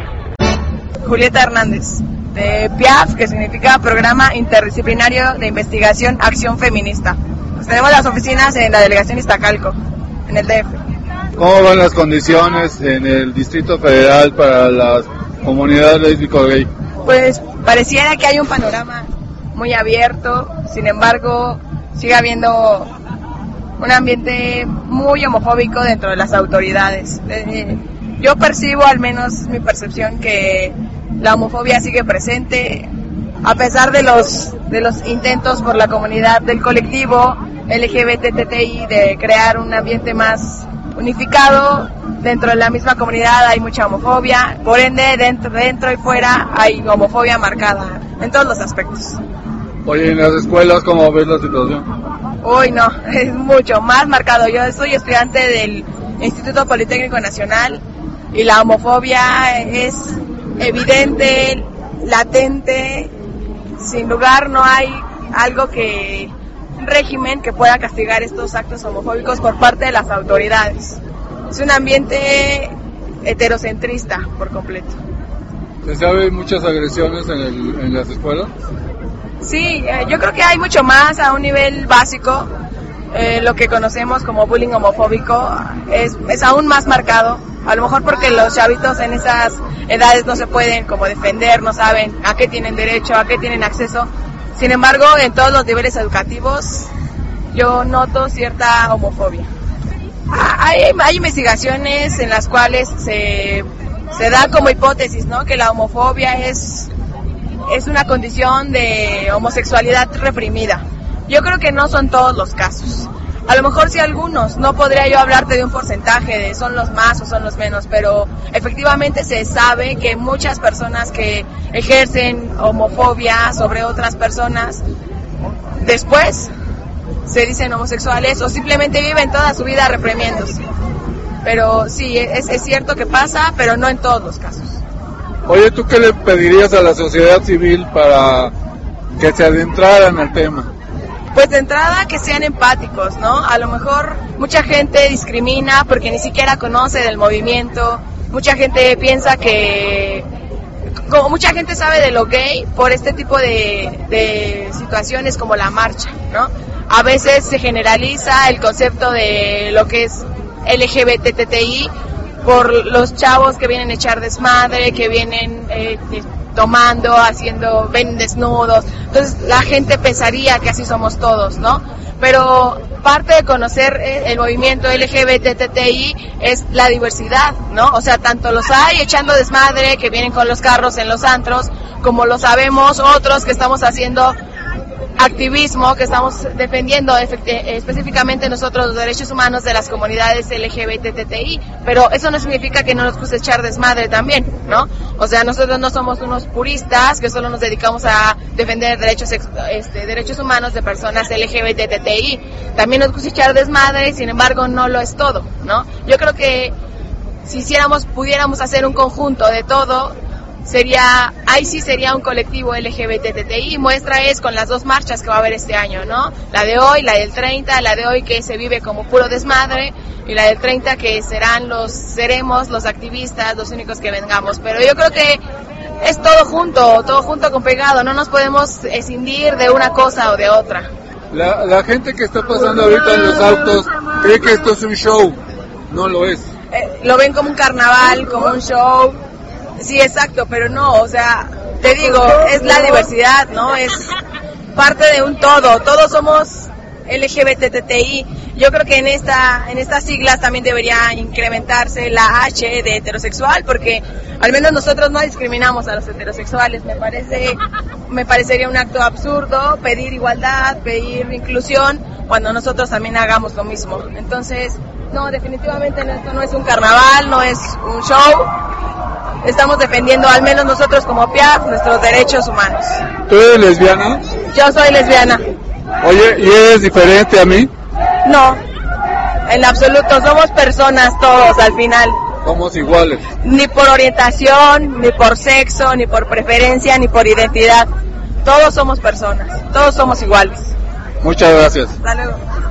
Julieta Hernández, de P I A F, que significa Programa Interdisciplinario de Investigación Acción Feminista. Pues tenemos las oficinas en la delegación Iztacalco, en el D F. ¿Cómo van las condiciones en el Distrito Federal para la comunidad lésbico-gay? Pues pareciera que hay un panorama muy abierto, sin embargo sigue habiendo un ambiente muy homofóbico dentro de las autoridades. Yo percibo, al menos mi percepción, que la homofobia sigue presente, a pesar de los de los intentos por la comunidad del colectivo L G B T T I de crear un ambiente más unificado. Dentro de la misma comunidad hay mucha homofobia, por ende dentro, dentro y fuera hay homofobia marcada en todos los aspectos. Oye, ¿en las escuelas cómo ves la situación? Uy, no, es mucho más marcado. Yo soy estudiante del Instituto Politécnico Nacional y la homofobia es evidente, latente. Sin lugar no hay algo que, un régimen que pueda castigar estos actos homofóbicos por parte de las autoridades. Es un ambiente heterocentrista por completo. ¿Se sabe muchas agresiones en, el, en las escuelas? Sí, eh, yo creo que hay mucho más a un nivel básico. Eh, lo que conocemos como bullying homofóbico es, es aún más marcado, a lo mejor porque los chavitos en esas edades no se pueden como defender, no saben a qué tienen derecho, a qué tienen acceso. Sin embargo, en todos los niveles educativos yo noto cierta homofobia. Ah, hay, hay investigaciones en las cuales se, se da como hipótesis, ¿no?, que la homofobia es, es una condición de homosexualidad reprimida. Yo creo que no son todos los casos. A lo mejor sí algunos, no podría yo hablarte de un porcentaje de son los más o son los menos, pero efectivamente se sabe que muchas personas que ejercen homofobia sobre otras personas, después se dicen homosexuales o simplemente viven toda su vida reprimiéndose. Pero sí, es, es cierto que pasa, pero no en todos los casos. Oye, ¿tú qué le pedirías a la sociedad civil para que se adentraran al tema? Pues de entrada que sean empáticos, ¿no? A lo mejor mucha gente discrimina porque ni siquiera conoce del movimiento, mucha gente piensa que, como mucha gente sabe de lo gay por este tipo de, de situaciones como la marcha, ¿no? A veces se generaliza el concepto de lo que es L G B T T I por los chavos que vienen a echar desmadre, que vienen eh, tomando, haciendo, ven desnudos. Entonces la gente pensaría que así somos todos, ¿no? Pero parte de conocer el movimiento L G B T T I es la diversidad, ¿no? O sea, tanto los hay echando desmadre, que vienen con los carros en los antros, como lo sabemos otros que estamos haciendo activismo, que estamos defendiendo específicamente nosotros los derechos humanos de las comunidades L G B T T I, pero eso no significa que no nos guste echar desmadre también, ¿no? O sea, nosotros no somos unos puristas que solo nos dedicamos a defender derechos este, derechos humanos de personas L G B T T I, también nos gusta echar desmadre, sin embargo no lo es todo, ¿no? Yo creo que si hiciéramos, pudiéramos hacer un conjunto de todo, sería, ahí sí sería un colectivo L G B T T I. Muestra es con las dos marchas que va a haber este año, ¿no? La de hoy, la del treinta, la de hoy que se vive como puro desmadre, y la del treinta que serán los, seremos los activistas, los únicos que vengamos. Pero yo creo que es todo junto, todo junto con pegado, no nos podemos escindir de una cosa o de otra. La, la gente que está pasando ahorita en los autos cree que esto es un show, no lo es. Eh, lo ven como un carnaval, como un show. Sí, exacto, pero no, o sea, te digo, es la diversidad, ¿no? Es parte de un todo, todos somos L G B T T I. Yo creo que en esta en estas siglas también debería incrementarse la H de heterosexual, porque al menos nosotros no discriminamos a los heterosexuales. Me parece me parecería un acto absurdo pedir igualdad, pedir inclusión, cuando nosotros también hagamos lo mismo. Entonces, no, definitivamente esto no es un carnaval, no es un show. Estamos defendiendo, al menos nosotros como P I A F, nuestros derechos humanos. ¿Tú eres lesbiana? Yo soy lesbiana. Oye, ¿y eres diferente a mí? No, en absoluto, somos personas todos al final. Somos iguales. Ni por orientación, ni por sexo, ni por preferencia, ni por identidad. Todos somos personas, todos somos iguales. Muchas gracias. Hasta luego.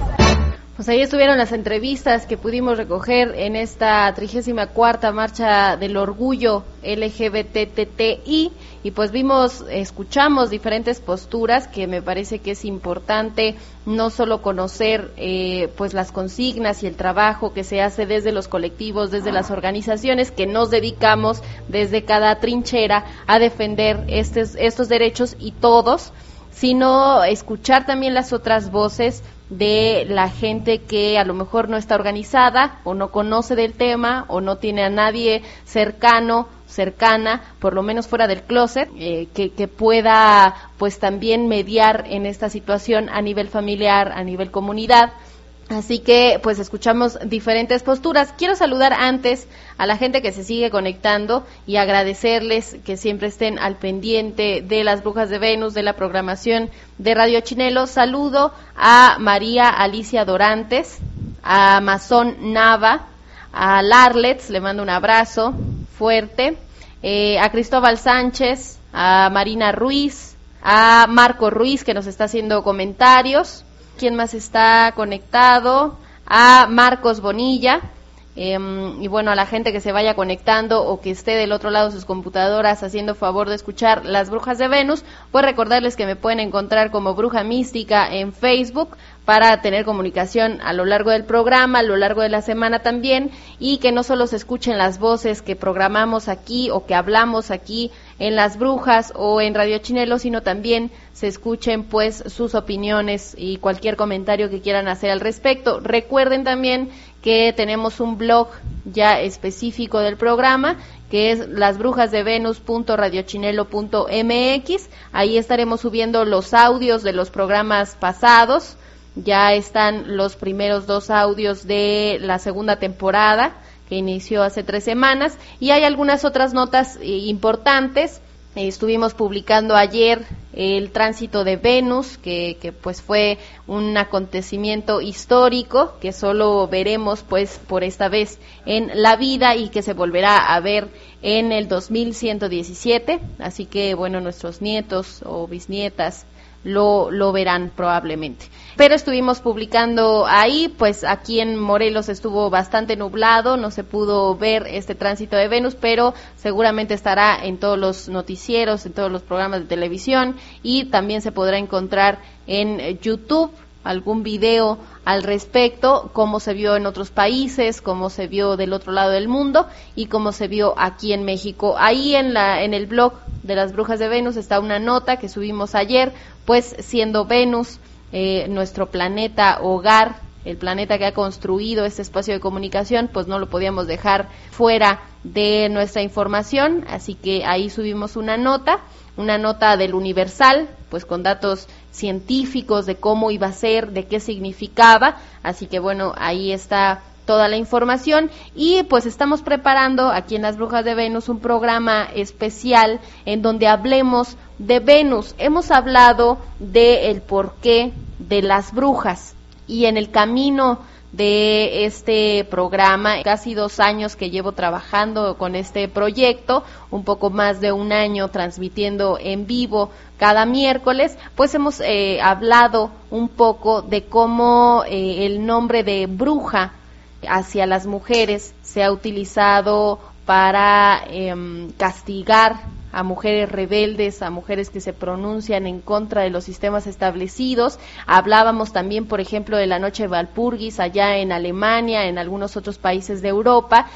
Pues ahí estuvieron las entrevistas que pudimos recoger en esta trigésima cuarta marcha del orgullo L G B T T I, y pues vimos, escuchamos diferentes posturas que me parece que es importante no solo conocer eh, pues las consignas y el trabajo que se hace desde los colectivos, desde las organizaciones que nos dedicamos desde cada trinchera a defender estos, estos derechos y todos, sino escuchar también las otras voces de la gente que a lo mejor no está organizada o no conoce del tema o no tiene a nadie cercano, cercana, por lo menos fuera del closet, eh, que, que pueda pues también mediar en esta situación a nivel familiar, a nivel comunidad. Así que pues escuchamos diferentes posturas. Quiero saludar antes a la gente que se sigue conectando y agradecerles que siempre estén al pendiente de las Brujas de Venus, de la programación de Radio Chinelo. Saludo a María Alicia Dorantes, a Mazón Nava, a Larlets, le mando un abrazo fuerte, eh, a Cristóbal Sánchez, a Marina Ruiz, a Marco Ruiz que nos está haciendo comentarios. ¿Quién más está conectado? A Marcos Bonilla, eh, y bueno, a la gente que se vaya conectando o que esté del otro lado de sus computadoras haciendo favor de escuchar Las Brujas de Venus, pues recordarles que me pueden encontrar como Bruja Mística en Facebook para tener comunicación a lo largo del programa, a lo largo de la semana también, y que no solo se escuchen las voces que programamos aquí o que hablamos aquí en Las Brujas o en Radio Chinelo, sino también se escuchen pues sus opiniones y cualquier comentario que quieran hacer al respecto. Recuerden también que tenemos un blog ya específico del programa, que es las brujas de venus punto radio chinelo punto m x. Ahí estaremos subiendo los audios de los programas pasados. Ya están los primeros dos audios de la segunda temporada, que inició hace tres semanas, y hay algunas otras notas eh, importantes. Eh, estuvimos publicando ayer el tránsito de Venus, que, que pues fue un acontecimiento histórico que solo veremos pues por esta vez en la vida y que se volverá a ver en el dos mil ciento diecisiete, así que bueno, nuestros nietos o bisnietas lo, lo verán probablemente. Pero estuvimos publicando ahí, pues aquí en Morelos estuvo bastante nublado, no se pudo ver este tránsito de Venus, pero seguramente estará en todos los noticieros, en todos los programas de televisión, y también se podrá encontrar en YouTube algún video al respecto, cómo se vio en otros países, cómo se vio del otro lado del mundo y cómo se vio aquí en México. Ahí en la en el blog de las Brujas de Venus está una nota que subimos ayer, pues siendo Venus eh, nuestro planeta hogar, el planeta que ha construido este espacio de comunicación, pues no lo podíamos dejar fuera de nuestra información, así que ahí subimos una nota, una nota del Universal, pues con datos científicos de cómo iba a ser, de qué significaba, así que bueno, ahí está toda la información, y pues estamos preparando aquí en Las Brujas de Venus un programa especial en donde hablemos de Venus. Hemos hablado de el porqué de las brujas, y en el camino de este programa, casi dos años que llevo trabajando con este proyecto, un poco más de un año transmitiendo en vivo cada miércoles, pues hemos eh, hablado un poco de cómo eh, el nombre de bruja hacia las mujeres se ha utilizado para eh, castigar a mujeres rebeldes, a mujeres que se pronuncian en contra de los sistemas establecidos. Hablábamos también, por ejemplo, de la noche de Walpurgis allá en Alemania, en algunos otros países de Europa,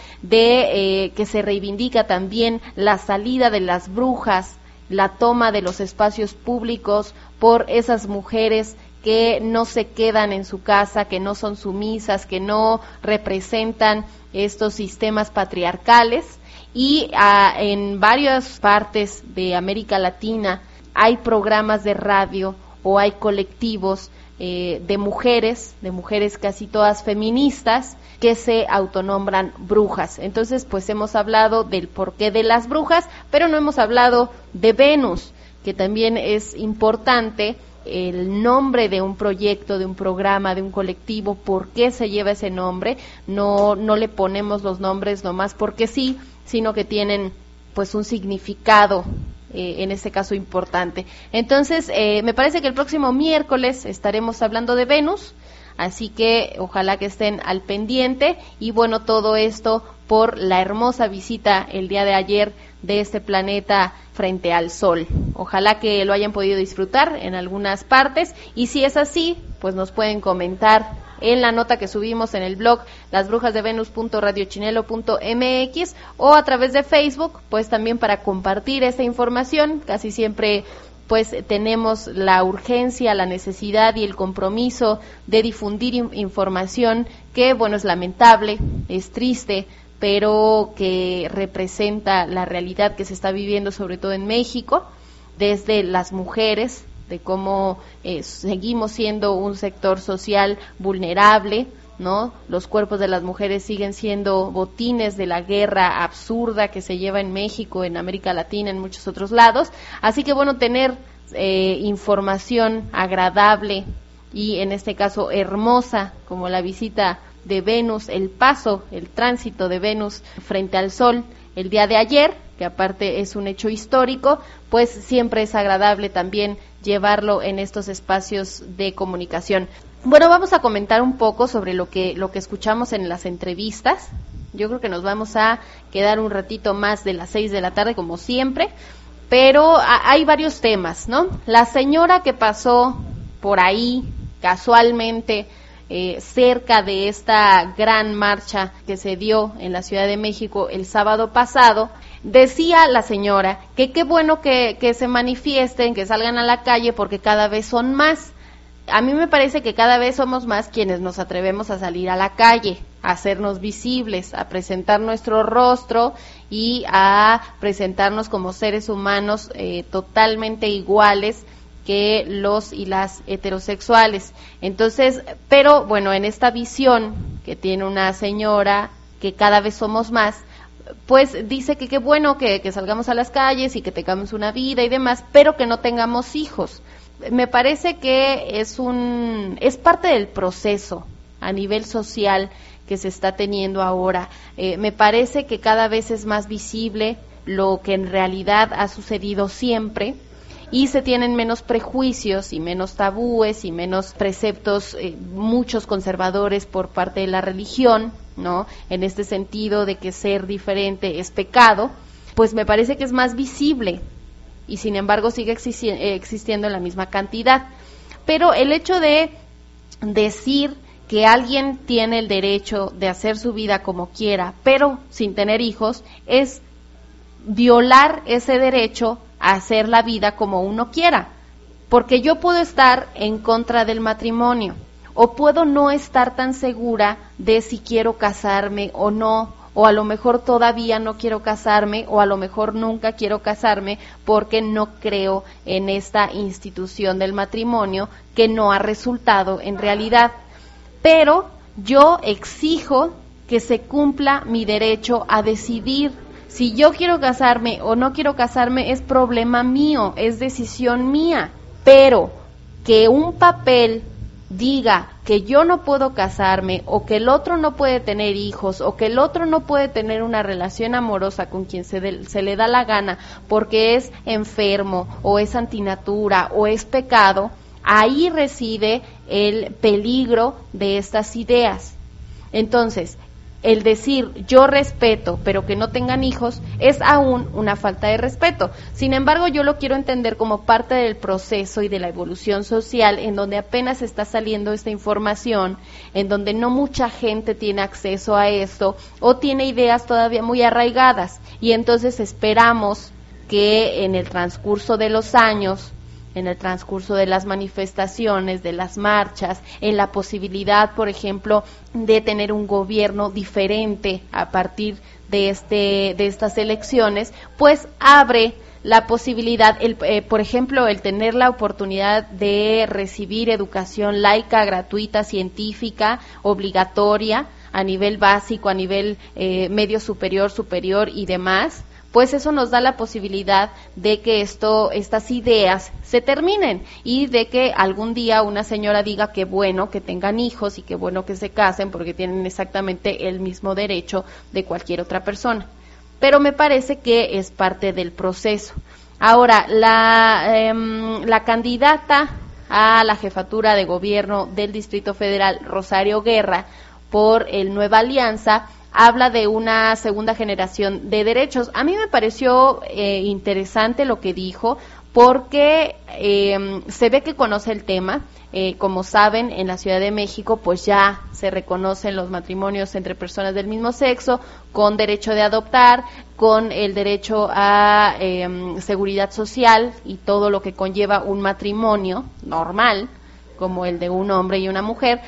de eh, que se reivindica también la salida de las brujas, la toma de los espacios públicos por esas mujeres que no se quedan en su casa, que no son sumisas, que no representan estos sistemas patriarcales. Y ah, en varias partes de América Latina hay programas de radio o hay colectivos eh, de mujeres, de mujeres casi todas feministas, que se autonombran brujas. Entonces, pues hemos hablado del porqué de las brujas, pero no hemos hablado de Venus, que también es importante. El nombre de un proyecto, de un programa, de un colectivo, por qué se lleva ese nombre, no no le ponemos los nombres nomás porque sí, sino que tienen pues un significado, eh, en este caso importante. Entonces, eh, me parece que el próximo miércoles estaremos hablando de Venus, así que ojalá que estén al pendiente, y bueno, todo esto por la hermosa visita el día de ayer de este planeta frente al Sol. Ojalá que lo hayan podido disfrutar en algunas partes, y si es así, pues nos pueden comentar en la nota que subimos en el blog las brujas de venus punto radio chinelo punto m x o a través de Facebook, pues también para compartir esta información. Casi siempre pues tenemos la urgencia, la necesidad y el compromiso de difundir in- información que, bueno, es lamentable, es triste, pero que representa la realidad que se está viviendo, sobre todo en México, desde las mujeres, de cómo eh, seguimos siendo un sector social vulnerable, ¿no? Los cuerpos de las mujeres siguen siendo botines de la guerra absurda que se lleva en México, en América Latina, en muchos otros lados. Así que, bueno, tener eh, información agradable y, en este caso, hermosa, como la visita de Venus, el paso, el tránsito de Venus frente al Sol el día de ayer, que aparte es un hecho histórico, pues siempre es agradable también llevarlo en estos espacios de comunicación. Bueno, vamos a comentar un poco sobre lo que lo que escuchamos en las entrevistas. Yo creo que nos vamos a quedar un ratito más de las seis de la tarde, como siempre, pero a, hay varios temas, ¿no? La señora que pasó por ahí casualmente Eh, cerca de esta gran marcha que se dio en la Ciudad de México el sábado pasado, decía la señora que qué bueno que, que se manifiesten, que salgan a la calle, porque cada vez son más. A mí me parece que cada vez somos más quienes nos atrevemos a salir a la calle, a hacernos visibles, a presentar nuestro rostro y a presentarnos como seres humanos eh, totalmente iguales que los y las heterosexuales. Entonces, pero bueno, en esta visión que tiene una señora, que cada vez somos más, pues dice que qué bueno que, que salgamos a las calles y que tengamos una vida y demás, pero que no tengamos hijos. Me parece que es un es parte del proceso a nivel social que se está teniendo ahora. Eh, me parece que cada vez es más visible lo que en realidad ha sucedido siempre, y se tienen menos prejuicios y menos tabúes y menos preceptos, eh, muchos conservadores por parte de la religión, ¿no? En este sentido de que ser diferente es pecado, pues me parece que es más visible y sin embargo sigue existi- eh, existiendo en la misma cantidad. Pero el hecho de decir que alguien tiene el derecho de hacer su vida como quiera, pero sin tener hijos, es violar ese derecho a hacer la vida como uno quiera, porque yo puedo estar en contra del matrimonio, o puedo no estar tan segura de si quiero casarme o no, o a lo mejor todavía no quiero casarme, o a lo mejor nunca quiero casarme porque no creo en esta institución del matrimonio que no ha resultado en realidad. Pero yo exijo que se cumpla mi derecho a decidir. Si yo quiero casarme o no quiero casarme es problema mío, es decisión mía, pero que un papel diga que yo no puedo casarme, o que el otro no puede tener hijos, o que el otro no puede tener una relación amorosa con quien se, de, se le da la gana porque es enfermo, o es antinatura, o es pecado, ahí reside el peligro de estas ideas. Entonces, el decir yo respeto pero que no tengan hijos es aún una falta de respeto. Sin embargo, yo lo quiero entender como parte del proceso y de la evolución social, en donde apenas está saliendo esta información, en donde no mucha gente tiene acceso a esto o tiene ideas todavía muy arraigadas, y entonces esperamos que en el transcurso de los años, en el transcurso de las manifestaciones, de las marchas, en la posibilidad, por ejemplo, de tener un gobierno diferente a partir de este de estas elecciones, pues abre la posibilidad, el, eh, por ejemplo, el tener la oportunidad de recibir educación laica, gratuita, científica, obligatoria, a nivel básico, a nivel eh, medio superior, superior y demás. Pues eso nos da la posibilidad de que esto, estas ideas se terminen, y de que algún día una señora diga que bueno que tengan hijos y que bueno que se casen porque tienen exactamente el mismo derecho de cualquier otra persona. Pero me parece que es parte del proceso. Ahora, la, eh, la candidata a la jefatura de gobierno del Distrito Federal, Rosario Guerra, por el Nueva Alianza, habla de una segunda generación de derechos. A mí me pareció eh, interesante lo que dijo, porque eh, se ve que conoce el tema. Eh, como saben, en la Ciudad de México pues ya se reconocen los matrimonios entre personas del mismo sexo, con derecho de adoptar, con el derecho a eh, seguridad social y todo lo que conlleva un matrimonio normal, como el de un hombre y una mujer.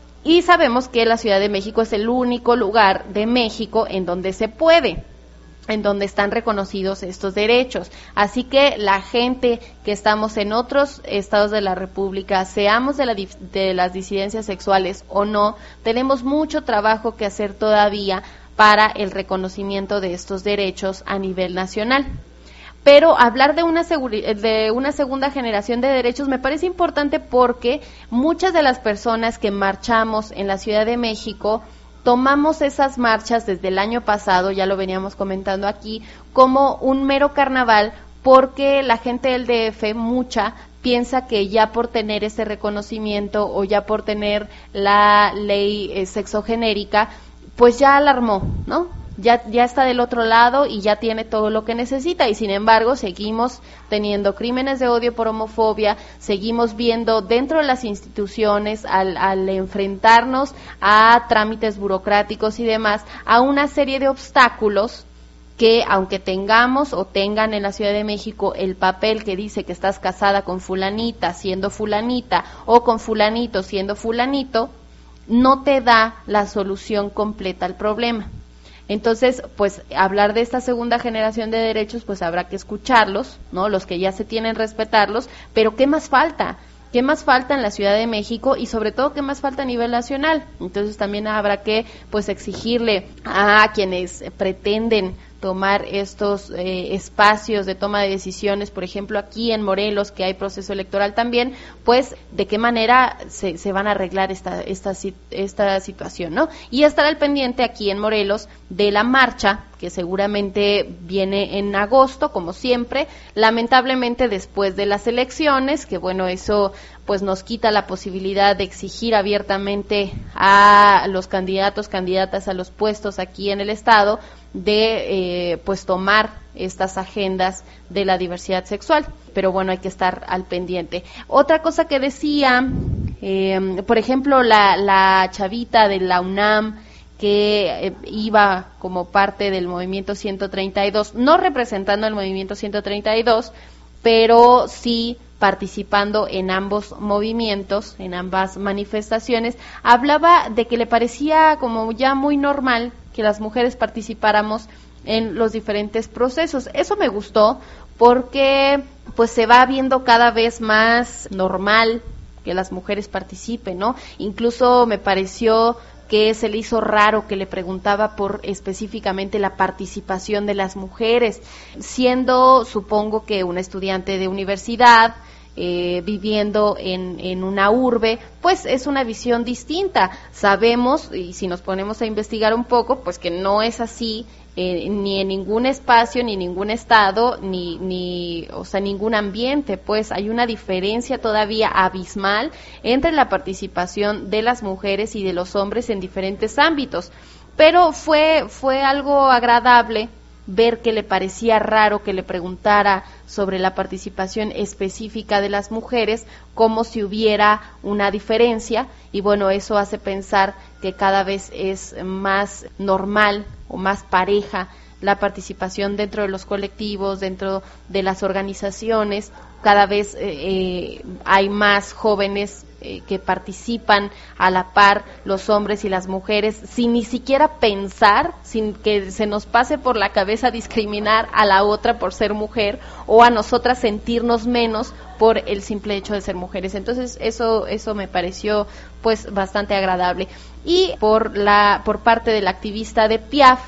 Y sabemos que la Ciudad de México es el único lugar de México en donde se puede, en donde están reconocidos estos derechos. Así que la gente que estamos en otros estados de la República, seamos de, la, de las disidencias sexuales o no, tenemos mucho trabajo que hacer todavía para el reconocimiento de estos derechos a nivel nacional. Pero hablar de una, seguri- de una segunda generación de derechos me parece importante, porque muchas de las personas que marchamos en la Ciudad de México tomamos esas marchas desde el año pasado, ya lo veníamos comentando aquí, como un mero carnaval, porque la gente del D F, mucha, piensa que ya por tener ese reconocimiento o ya por tener la ley eh, sexogenérica, pues ya alarmó, ¿no? Ya, ya está del otro lado y ya tiene todo lo que necesita, y sin embargo seguimos teniendo crímenes de odio por homofobia, seguimos viendo dentro de las instituciones, al, al enfrentarnos a trámites burocráticos y demás, a una serie de obstáculos que, aunque tengamos o tengan en la Ciudad de México el papel que dice que estás casada con fulanita siendo fulanita, o con fulanito siendo fulanito, no te da la solución completa al problema. Entonces, pues, hablar de esta segunda generación de derechos, pues habrá que escucharlos, ¿no? Los que ya se tienen, respetarlos, pero ¿qué más falta? qué más falta en la Ciudad de México y sobre todo qué más falta a nivel nacional. Entonces también habrá que pues exigirle a quienes pretenden tomar estos eh, espacios de toma de decisiones, por ejemplo aquí en Morelos, que hay proceso electoral también, pues de qué manera se, se van a arreglar esta, esta, esta situación, ¿no? Y estar al pendiente aquí en Morelos de la marcha, que seguramente viene en agosto, como siempre, lamentablemente después de las elecciones, que bueno, eso pues nos quita la posibilidad de exigir abiertamente a los candidatos, candidatas a los puestos aquí en el estado, de eh, pues tomar estas agendas de la diversidad sexual, pero bueno, hay que estar al pendiente. Otra cosa que decía, eh, por ejemplo, la, la chavita de la UNAM, que eh, iba como parte del movimiento ciento treinta y dos, no representando el movimiento ciento treinta y dos, pero sí participando en ambos movimientos, en ambas manifestaciones, hablaba de que le parecía como ya muy normal que las mujeres participáramos en los diferentes procesos. Eso me gustó porque pues se va viendo cada vez más normal que las mujeres participen, ¿no? Incluso me pareció que se le hizo raro que le preguntaba por específicamente la participación de las mujeres, siendo, supongo que una estudiante de universidad, eh, viviendo en, en una urbe, pues es una visión distinta. Sabemos, y si nos ponemos a investigar un poco, pues que no es así, eh, ni en ningún espacio, ni ningún estado, ni, ni, o sea, ningún ambiente, pues hay una diferencia todavía abismal entre la participación de las mujeres y de los hombres en diferentes ámbitos. Pero fue, fue algo agradable ver que le parecía raro que le preguntara sobre la participación específica de las mujeres, como si hubiera una diferencia, y bueno, eso hace pensar que cada vez es más normal o más pareja la participación dentro de los colectivos, dentro de las organizaciones. Cada vez eh, eh, hay más jóvenes eh, que participan a la par, los hombres y las mujeres, sin ni siquiera pensar, sin que se nos pase por la cabeza discriminar a la otra por ser mujer o a nosotras sentirnos menos por el simple hecho de ser mujeres. Entonces eso eso me pareció pues bastante agradable. Y por la por parte del activista de Piaf,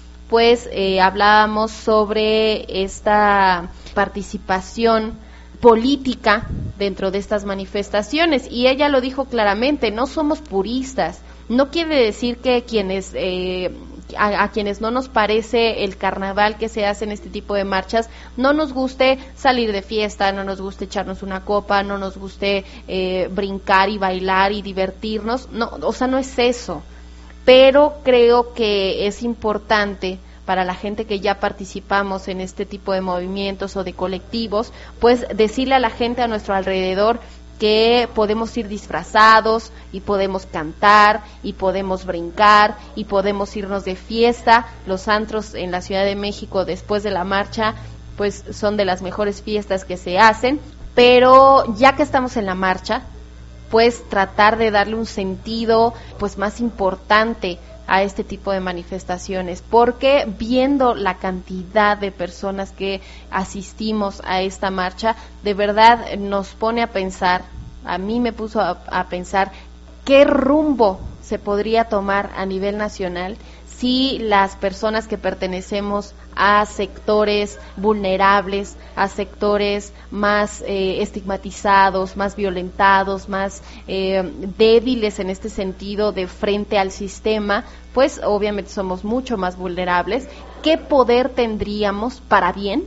pues eh, hablábamos sobre esta participación política dentro de estas manifestaciones, y ella lo dijo claramente: no somos puristas. No quiere decir que quienes eh, a, a quienes no nos parece el carnaval que se hace en este tipo de marchas no nos guste salir de fiesta, no nos guste echarnos una copa, no nos guste eh, brincar y bailar y divertirnos. No, o sea, no es eso. Pero creo que es importante para la gente que ya participamos en este tipo de movimientos o de colectivos, pues decirle a la gente a nuestro alrededor que podemos ir disfrazados y podemos cantar y podemos brincar y podemos irnos de fiesta. Los antros en la Ciudad de México después de la marcha pues son de las mejores fiestas que se hacen, pero ya que estamos en la marcha, pues tratar de darle un sentido pues más importante a este tipo de manifestaciones, porque viendo la cantidad de personas que asistimos a esta marcha, de verdad nos pone a pensar, a mí me puso a, a pensar qué rumbo se podría tomar a nivel nacional si las personas que pertenecemos a sectores vulnerables, a sectores más eh, estigmatizados, más violentados, más eh, débiles en este sentido de frente al sistema, pues obviamente somos mucho más vulnerables. ¿Qué poder tendríamos para bien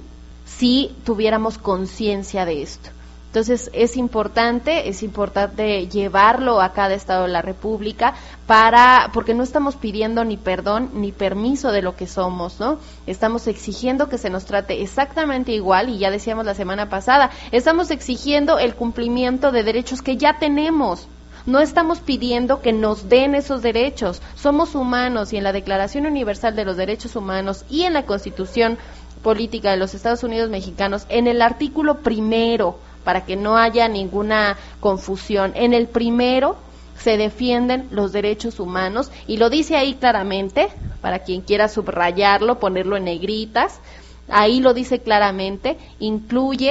si tuviéramos conciencia de esto? Entonces es importante, es importante llevarlo a cada estado de la República, para, porque no estamos pidiendo ni perdón ni permiso de lo que somos, ¿no? Estamos exigiendo que se nos trate exactamente igual, y ya decíamos la semana pasada, estamos exigiendo el cumplimiento de derechos que ya tenemos. No estamos pidiendo que nos den esos derechos. Somos humanos, y en la Declaración Universal de los Derechos Humanos y en la Constitución Política de los Estados Unidos Mexicanos, en el artículo primero, para que no haya ninguna confusión, en el primero se defienden los derechos humanos, y lo dice ahí claramente, para quien quiera subrayarlo, ponerlo en negritas, ahí lo dice claramente, incluye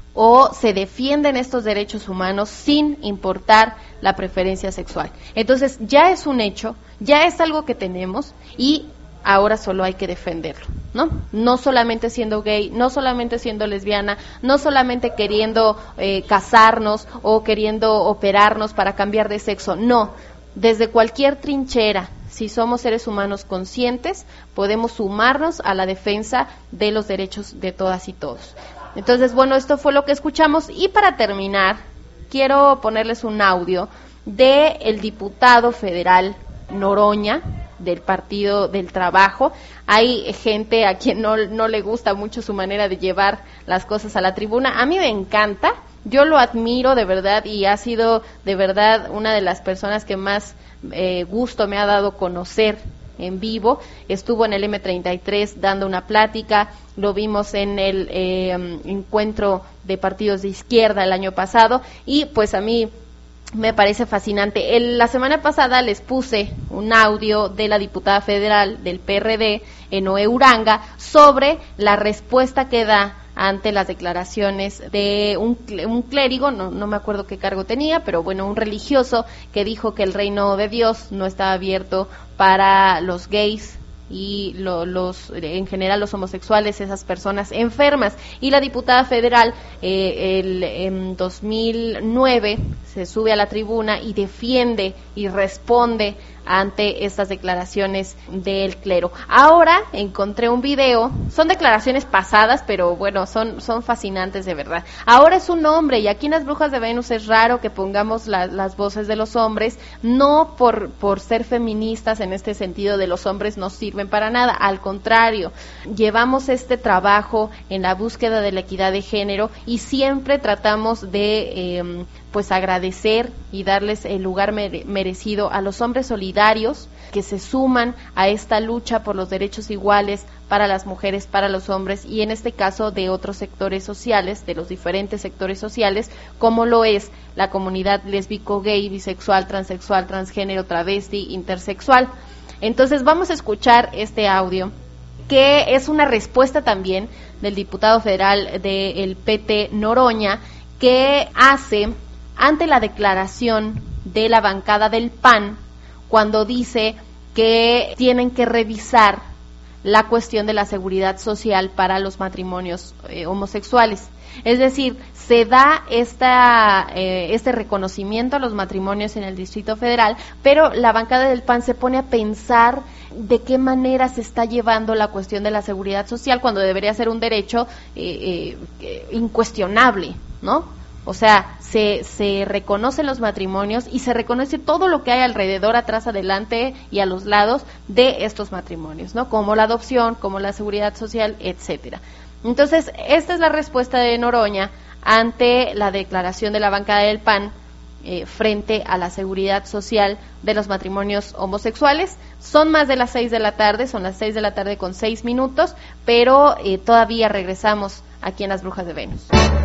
o se defienden estos derechos humanos sin importar la preferencia sexual. Entonces ya es un hecho, ya es algo que tenemos y ahora solo hay que defenderlo, ¿no? No solamente siendo gay, no solamente siendo lesbiana, no solamente queriendo eh, casarnos o queriendo operarnos para cambiar de sexo, no, desde cualquier trinchera. Si somos seres humanos conscientes, podemos sumarnos a la defensa de los derechos de todas y todos. Entonces, bueno, esto fue lo que escuchamos y para terminar, quiero ponerles un audio de el diputado federal Noroña, del Partido del Trabajo. Hay gente a quien no, no le gusta mucho su manera de llevar las cosas a la tribuna. A mí me encanta, yo lo admiro de verdad y ha sido de verdad una de las personas que más eh, gusto me ha dado conocer en vivo. Estuvo en el eme treinta y tres dando una plática, lo vimos en el eh, encuentro de partidos de izquierda el año pasado y pues a mí me parece fascinante. El, la semana pasada les puse un audio de la diputada federal del P R D, Enoé Uranga, sobre la respuesta que da ante las declaraciones de un, un clérigo, no, no me acuerdo qué cargo tenía, pero bueno, un religioso que dijo que el reino de Dios no estaba abierto para los gays y lo, los en general los homosexuales, esas personas enfermas. Y la diputada federal eh, el, en dos mil nueve se sube a la tribuna y defiende y responde ante estas declaraciones del clero. Ahora encontré un video, son declaraciones pasadas, pero bueno, son, son fascinantes de verdad. Ahora es un hombre, y aquí en las Brujas de Venus es raro que pongamos la, las voces de los hombres, no por, por ser feministas en este sentido de los hombres no sirven para nada, al contrario, llevamos este trabajo en la búsqueda de la equidad de género y siempre tratamos de eh, pues agradecer y darles el lugar mere- merecido a los hombres solidarios que se suman a esta lucha por los derechos iguales para las mujeres, para los hombres y en este caso de otros sectores sociales, de los diferentes sectores sociales, como lo es la comunidad lésbico, gay, bisexual, transexual, transgénero, travesti, intersexual. Entonces vamos a escuchar este audio que es una respuesta también del diputado federal del P T Noroña que hace ante la declaración de la bancada del P A N cuando dice que tienen que revisar la cuestión de la seguridad social para los matrimonios eh, homosexuales. Es decir, se da esta, eh, este reconocimiento a los matrimonios en el Distrito Federal, pero la bancada del P A N se pone a pensar de qué manera se está llevando la cuestión de la seguridad social cuando debería ser un derecho eh, eh, incuestionable, ¿no? O sea, se, se reconocen los matrimonios y se reconoce todo lo que hay alrededor, atrás, adelante y a los lados de estos matrimonios, ¿no? Como la adopción, como la seguridad social, etcétera. Entonces, esta es la respuesta de Noroña ante la declaración de la bancada del P A N eh, frente a la seguridad social de los matrimonios homosexuales. Son más de las seis de la tarde, son las seis de la tarde con seis minutos, pero eh, todavía regresamos aquí en las Brujas de Venus.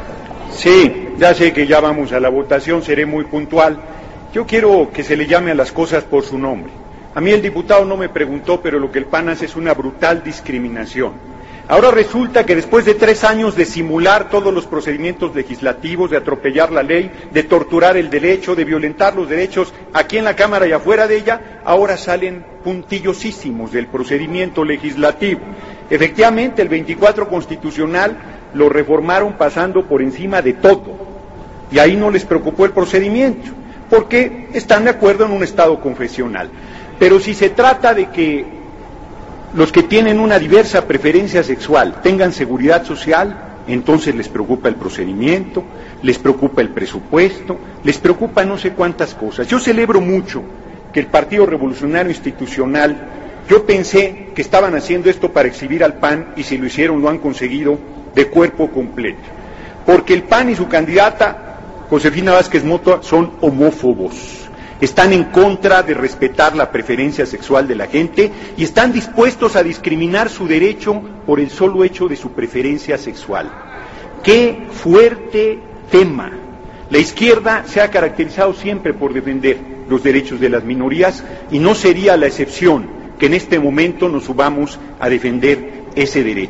Sí, ya sé que ya vamos a la votación, seré muy puntual. Yo quiero que se le llame a las cosas por su nombre. A mí el diputado no me preguntó, pero lo que el P A N hace es una brutal discriminación. Ahora resulta que después de tres años de simular todos los procedimientos legislativos, de atropellar la ley, de torturar el derecho, de violentar los derechos aquí en la Cámara y afuera de ella, ahora salen puntillosísimos del procedimiento legislativo. Efectivamente, el veinticuatro constitucional lo reformaron pasando por encima de todo, y ahí no les preocupó el procedimiento, porque están de acuerdo en un estado confesional. Pero si se trata de que los que tienen una diversa preferencia sexual tengan seguridad social, entonces les preocupa el procedimiento, les preocupa el presupuesto, les preocupa no sé cuántas cosas. Yo celebro mucho que el Partido Revolucionario Institucional, yo pensé que estaban haciendo esto para exhibir al P A N, y si lo hicieron lo han conseguido de cuerpo completo, porque el P A N y su candidata Josefina Vázquez Mota son homófobos, están en contra de respetar la preferencia sexual de la gente y están dispuestos a discriminar su derecho por el solo hecho de su preferencia sexual. ¡Qué fuerte tema! La izquierda se ha caracterizado siempre por defender los derechos de las minorías y no sería la excepción que en este momento nos subamos a defender ese derecho.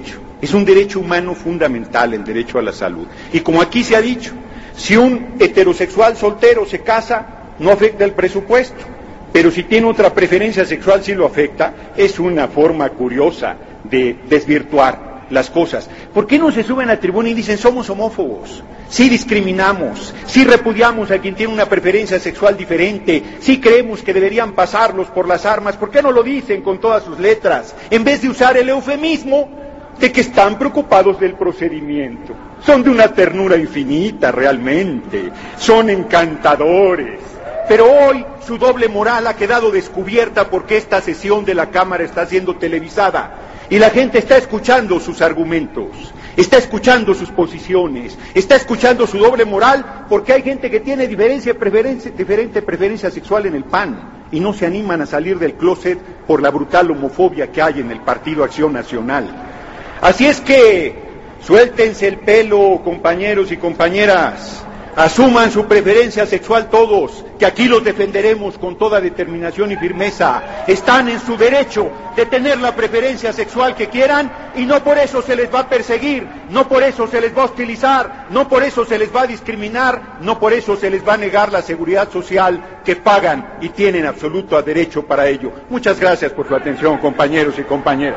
Es un derecho humano fundamental, el derecho a la salud. Y como aquí se ha dicho, si un heterosexual soltero se casa, no afecta el presupuesto, pero si tiene otra preferencia sexual sí lo afecta. Es una forma curiosa de desvirtuar las cosas. ¿Por qué no se suben a tribuna y dicen somos homófobos? Sí discriminamos, sí repudiamos a quien tiene una preferencia sexual diferente, sí creemos que deberían pasarlos por las armas. ¿Por qué no lo dicen con todas sus letras? En vez de usar el eufemismo de que están preocupados del procedimiento. Son de una ternura infinita realmente, son encantadores. Pero hoy su doble moral ha quedado descubierta porque esta sesión de la Cámara está siendo televisada y la gente está escuchando sus argumentos, está escuchando sus posiciones, está escuchando su doble moral, porque hay gente que tiene diferencia, preferencia, diferente preferencia sexual en el P A N y no se animan a salir del closet por la brutal homofobia que hay en el Partido Acción Nacional. Así es que suéltense el pelo, compañeros y compañeras. Asuman su preferencia sexual todos, que aquí los defenderemos con toda determinación y firmeza. Están en su derecho de tener la preferencia sexual que quieran y no por eso se les va a perseguir, no por eso se les va a hostilizar, no por eso se les va a discriminar, no por eso se les va a negar la seguridad social que pagan y tienen absoluto derecho para ello. Muchas gracias por su atención, compañeros y compañeras.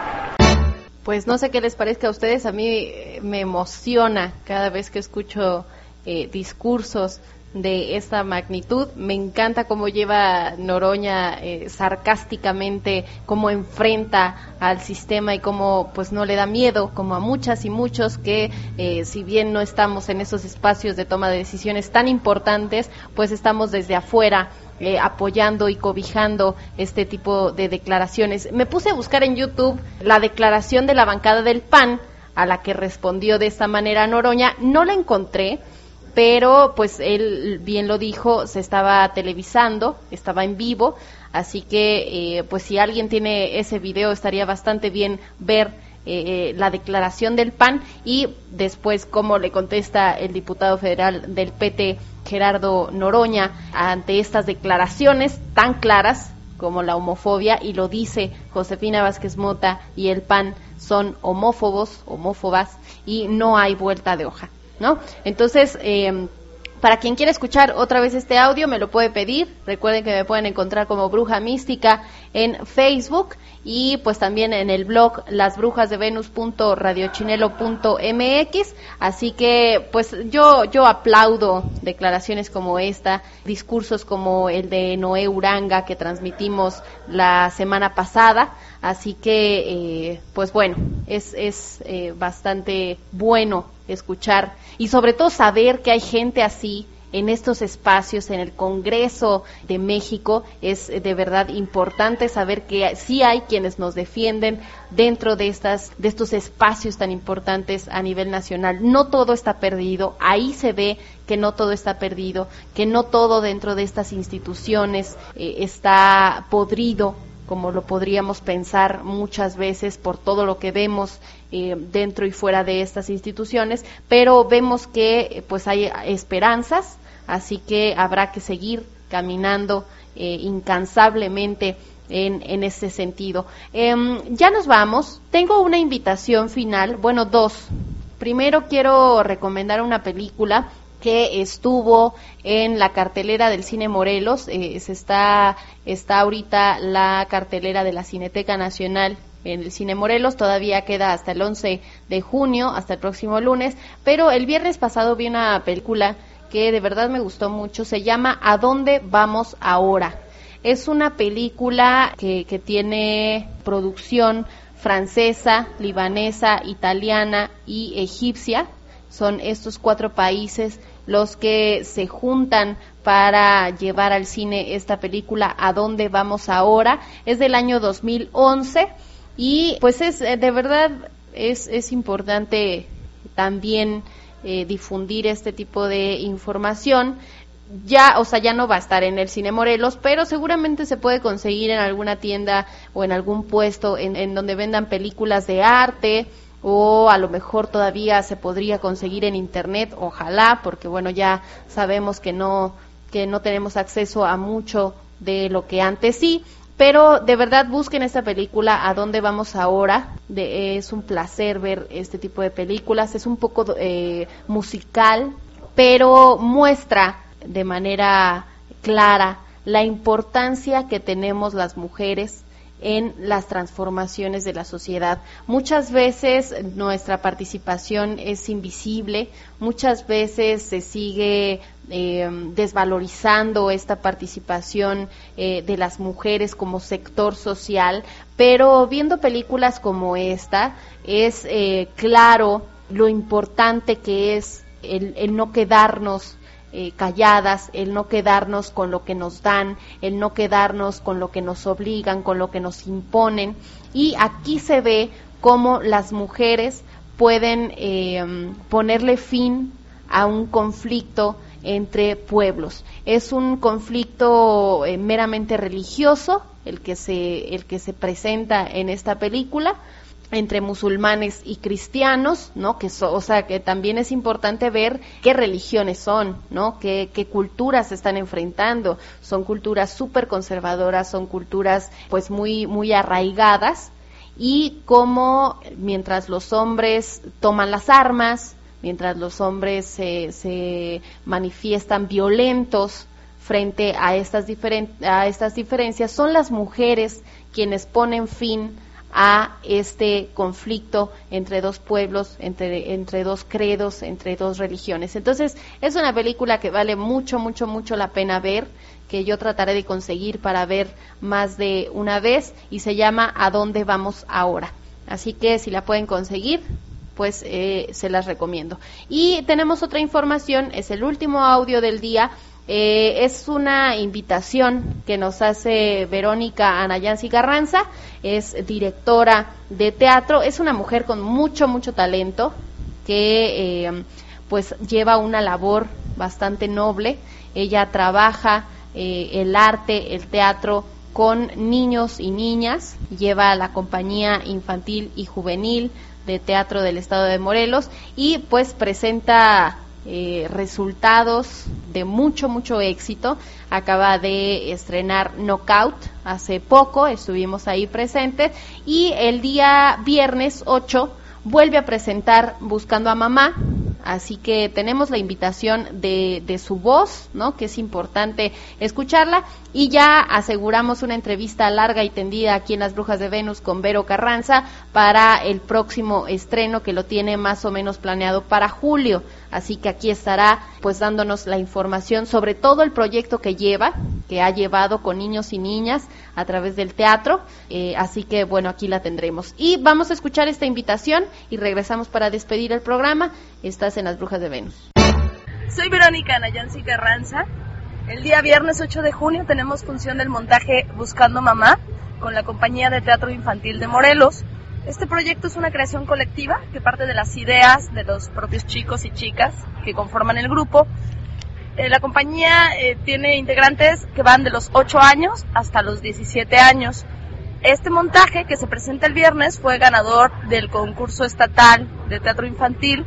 Pues no sé qué les parezca a ustedes, a mí me emociona cada vez que escucho Eh, discursos de esta magnitud. Me encanta cómo lleva Noroña eh, sarcásticamente, cómo enfrenta al sistema y cómo pues no le da miedo, como a muchas y muchos que eh, si bien no estamos en esos espacios de toma de decisiones tan importantes, pues estamos desde afuera eh, apoyando y cobijando este tipo de declaraciones. Me puse a buscar en YouTube la declaración de la bancada del P A N a la que respondió de esta manera Noroña. No la encontré, pero pues él bien lo dijo, se estaba televisando, estaba en vivo, así que eh, pues si alguien tiene ese video estaría bastante bien ver eh, la declaración del P A N y después cómo le contesta el diputado federal del P T, Gerardo Noroña, ante estas declaraciones tan claras como la homofobia, y lo dice Josefina Vázquez Mota y el P A N son homófobos, homófobas, y no hay vuelta de hoja, ¿no? Entonces, eh, para quien quiera escuchar otra vez este audio, me lo puede pedir. Recuerden que me pueden encontrar como Bruja Mística en Facebook y pues también en el blog las brujas de venus punto radiochinelo punto m x. Así que pues yo yo aplaudo declaraciones como esta, discursos como el de Noé Uranga que transmitimos la semana pasada. Así que eh, pues bueno, es, es eh, bastante bueno escuchar y sobre todo saber que hay gente así en estos espacios, en el Congreso de México. Es de verdad importante saber que sí hay quienes nos defienden dentro de estas de estos espacios tan importantes a nivel nacional. No todo está perdido, ahí se ve que no todo está perdido, que no todo dentro de estas instituciones eh, está podrido, como lo podríamos pensar muchas veces por todo lo que vemos eh, dentro y fuera de estas instituciones, pero vemos que eh, pues hay esperanzas, así que habrá que seguir caminando eh, incansablemente en, en ese sentido. Eh, ya nos vamos, tengo una invitación final, bueno, dos. Primero quiero recomendar una película que estuvo en la cartelera del Cine Morelos. Eh, se está, está ahorita la cartelera de la Cineteca Nacional en el Cine Morelos, todavía queda hasta el once de junio, hasta el próximo lunes, pero el viernes pasado vi una película que de verdad me gustó mucho, se llama ¿A dónde vamos ahora? Es una película que, que tiene producción francesa, libanesa, italiana y egipcia. Son estos cuatro países los que se juntan para llevar al cine esta película ¿A dónde vamos ahora? Es del año dos mil once y pues es de verdad es, es importante también eh, difundir este tipo de información. Ya, o sea, ya no va a estar en el Cine Morelos, pero seguramente se puede conseguir en alguna tienda o en algún puesto en, en donde vendan películas de arte, o a lo mejor todavía se podría conseguir en internet, ojalá, porque bueno, ya sabemos que no que no tenemos acceso a mucho de lo que antes sí, pero de verdad busquen esta película, ¿A dónde vamos ahora? De, es un placer ver este tipo de películas, es un poco eh, musical, pero muestra de manera clara la importancia que tenemos las mujeres en las transformaciones de la sociedad. Muchas veces nuestra participación es invisible, muchas veces se sigue eh, desvalorizando esta participación eh, de las mujeres como sector social, pero viendo películas como esta es eh, claro lo importante que es el, el no quedarnos Eh, calladas, el no quedarnos con lo que nos dan, el no quedarnos con lo que nos obligan, con lo que nos imponen. Y aquí se ve cómo las mujeres pueden eh, ponerle fin a un conflicto entre pueblos. Es un conflicto eh, meramente religioso el que se el que se presenta en esta película, entre musulmanes y cristianos, ¿no? Que so, o sea, que también es importante ver qué religiones son, ¿no? Qué, qué culturas se están enfrentando. Son culturas súper conservadoras, son culturas pues muy, muy arraigadas, y cómo mientras los hombres toman las armas, mientras los hombres se, se manifiestan violentos frente a estas diferen, a estas diferencias, son las mujeres quienes ponen fin a este conflicto entre dos pueblos, entre, entre dos credos, entre dos religiones. Entonces, es una película que vale mucho, mucho, mucho la pena ver, que yo trataré de conseguir para ver más de una vez, y se llama ¿A dónde vamos ahora? Así que si la pueden conseguir, pues eh, se las recomiendo. Y tenemos otra información, es el último audio del día. Eh, es una invitación que nos hace Verónica Anayansi Carranza, es directora de teatro, es una mujer con mucho, mucho talento, que eh, pues lleva una labor bastante noble. Ella trabaja eh, el arte, el teatro con niños y niñas, lleva la compañía infantil y juvenil de teatro del estado de Morelos, y pues presenta Eh, resultados de mucho, mucho éxito. Acaba de estrenar Knockout hace poco, estuvimos ahí presentes, y el día viernes ocho vuelve a presentar Buscando a Mamá, así que tenemos la invitación de, de su voz, ¿no? Que es importante escucharla, y ya aseguramos una entrevista larga y tendida aquí en Las Brujas de Venus con Vero Carranza para el próximo estreno, que lo tiene más o menos planeado para julio, así que aquí estará pues dándonos la información sobre todo el proyecto que lleva, que ha llevado con niños y niñas a través del teatro, eh, así que bueno, aquí la tendremos. Y vamos a escuchar esta invitación y regresamos para despedir el programa. Estás en Las Brujas de Venus. Soy Verónica Anayansi Carranza. El día viernes ocho de junio tenemos función del montaje Buscando Mamá con la compañía de teatro infantil de Morelos. Este proyecto es una creación colectiva que parte de las ideas de los propios chicos y chicas que conforman el grupo. Eh, la compañía eh, tiene integrantes que van de los ocho años hasta los diecisiete años. Este montaje, que se presenta el viernes, fue ganador del concurso estatal de teatro infantil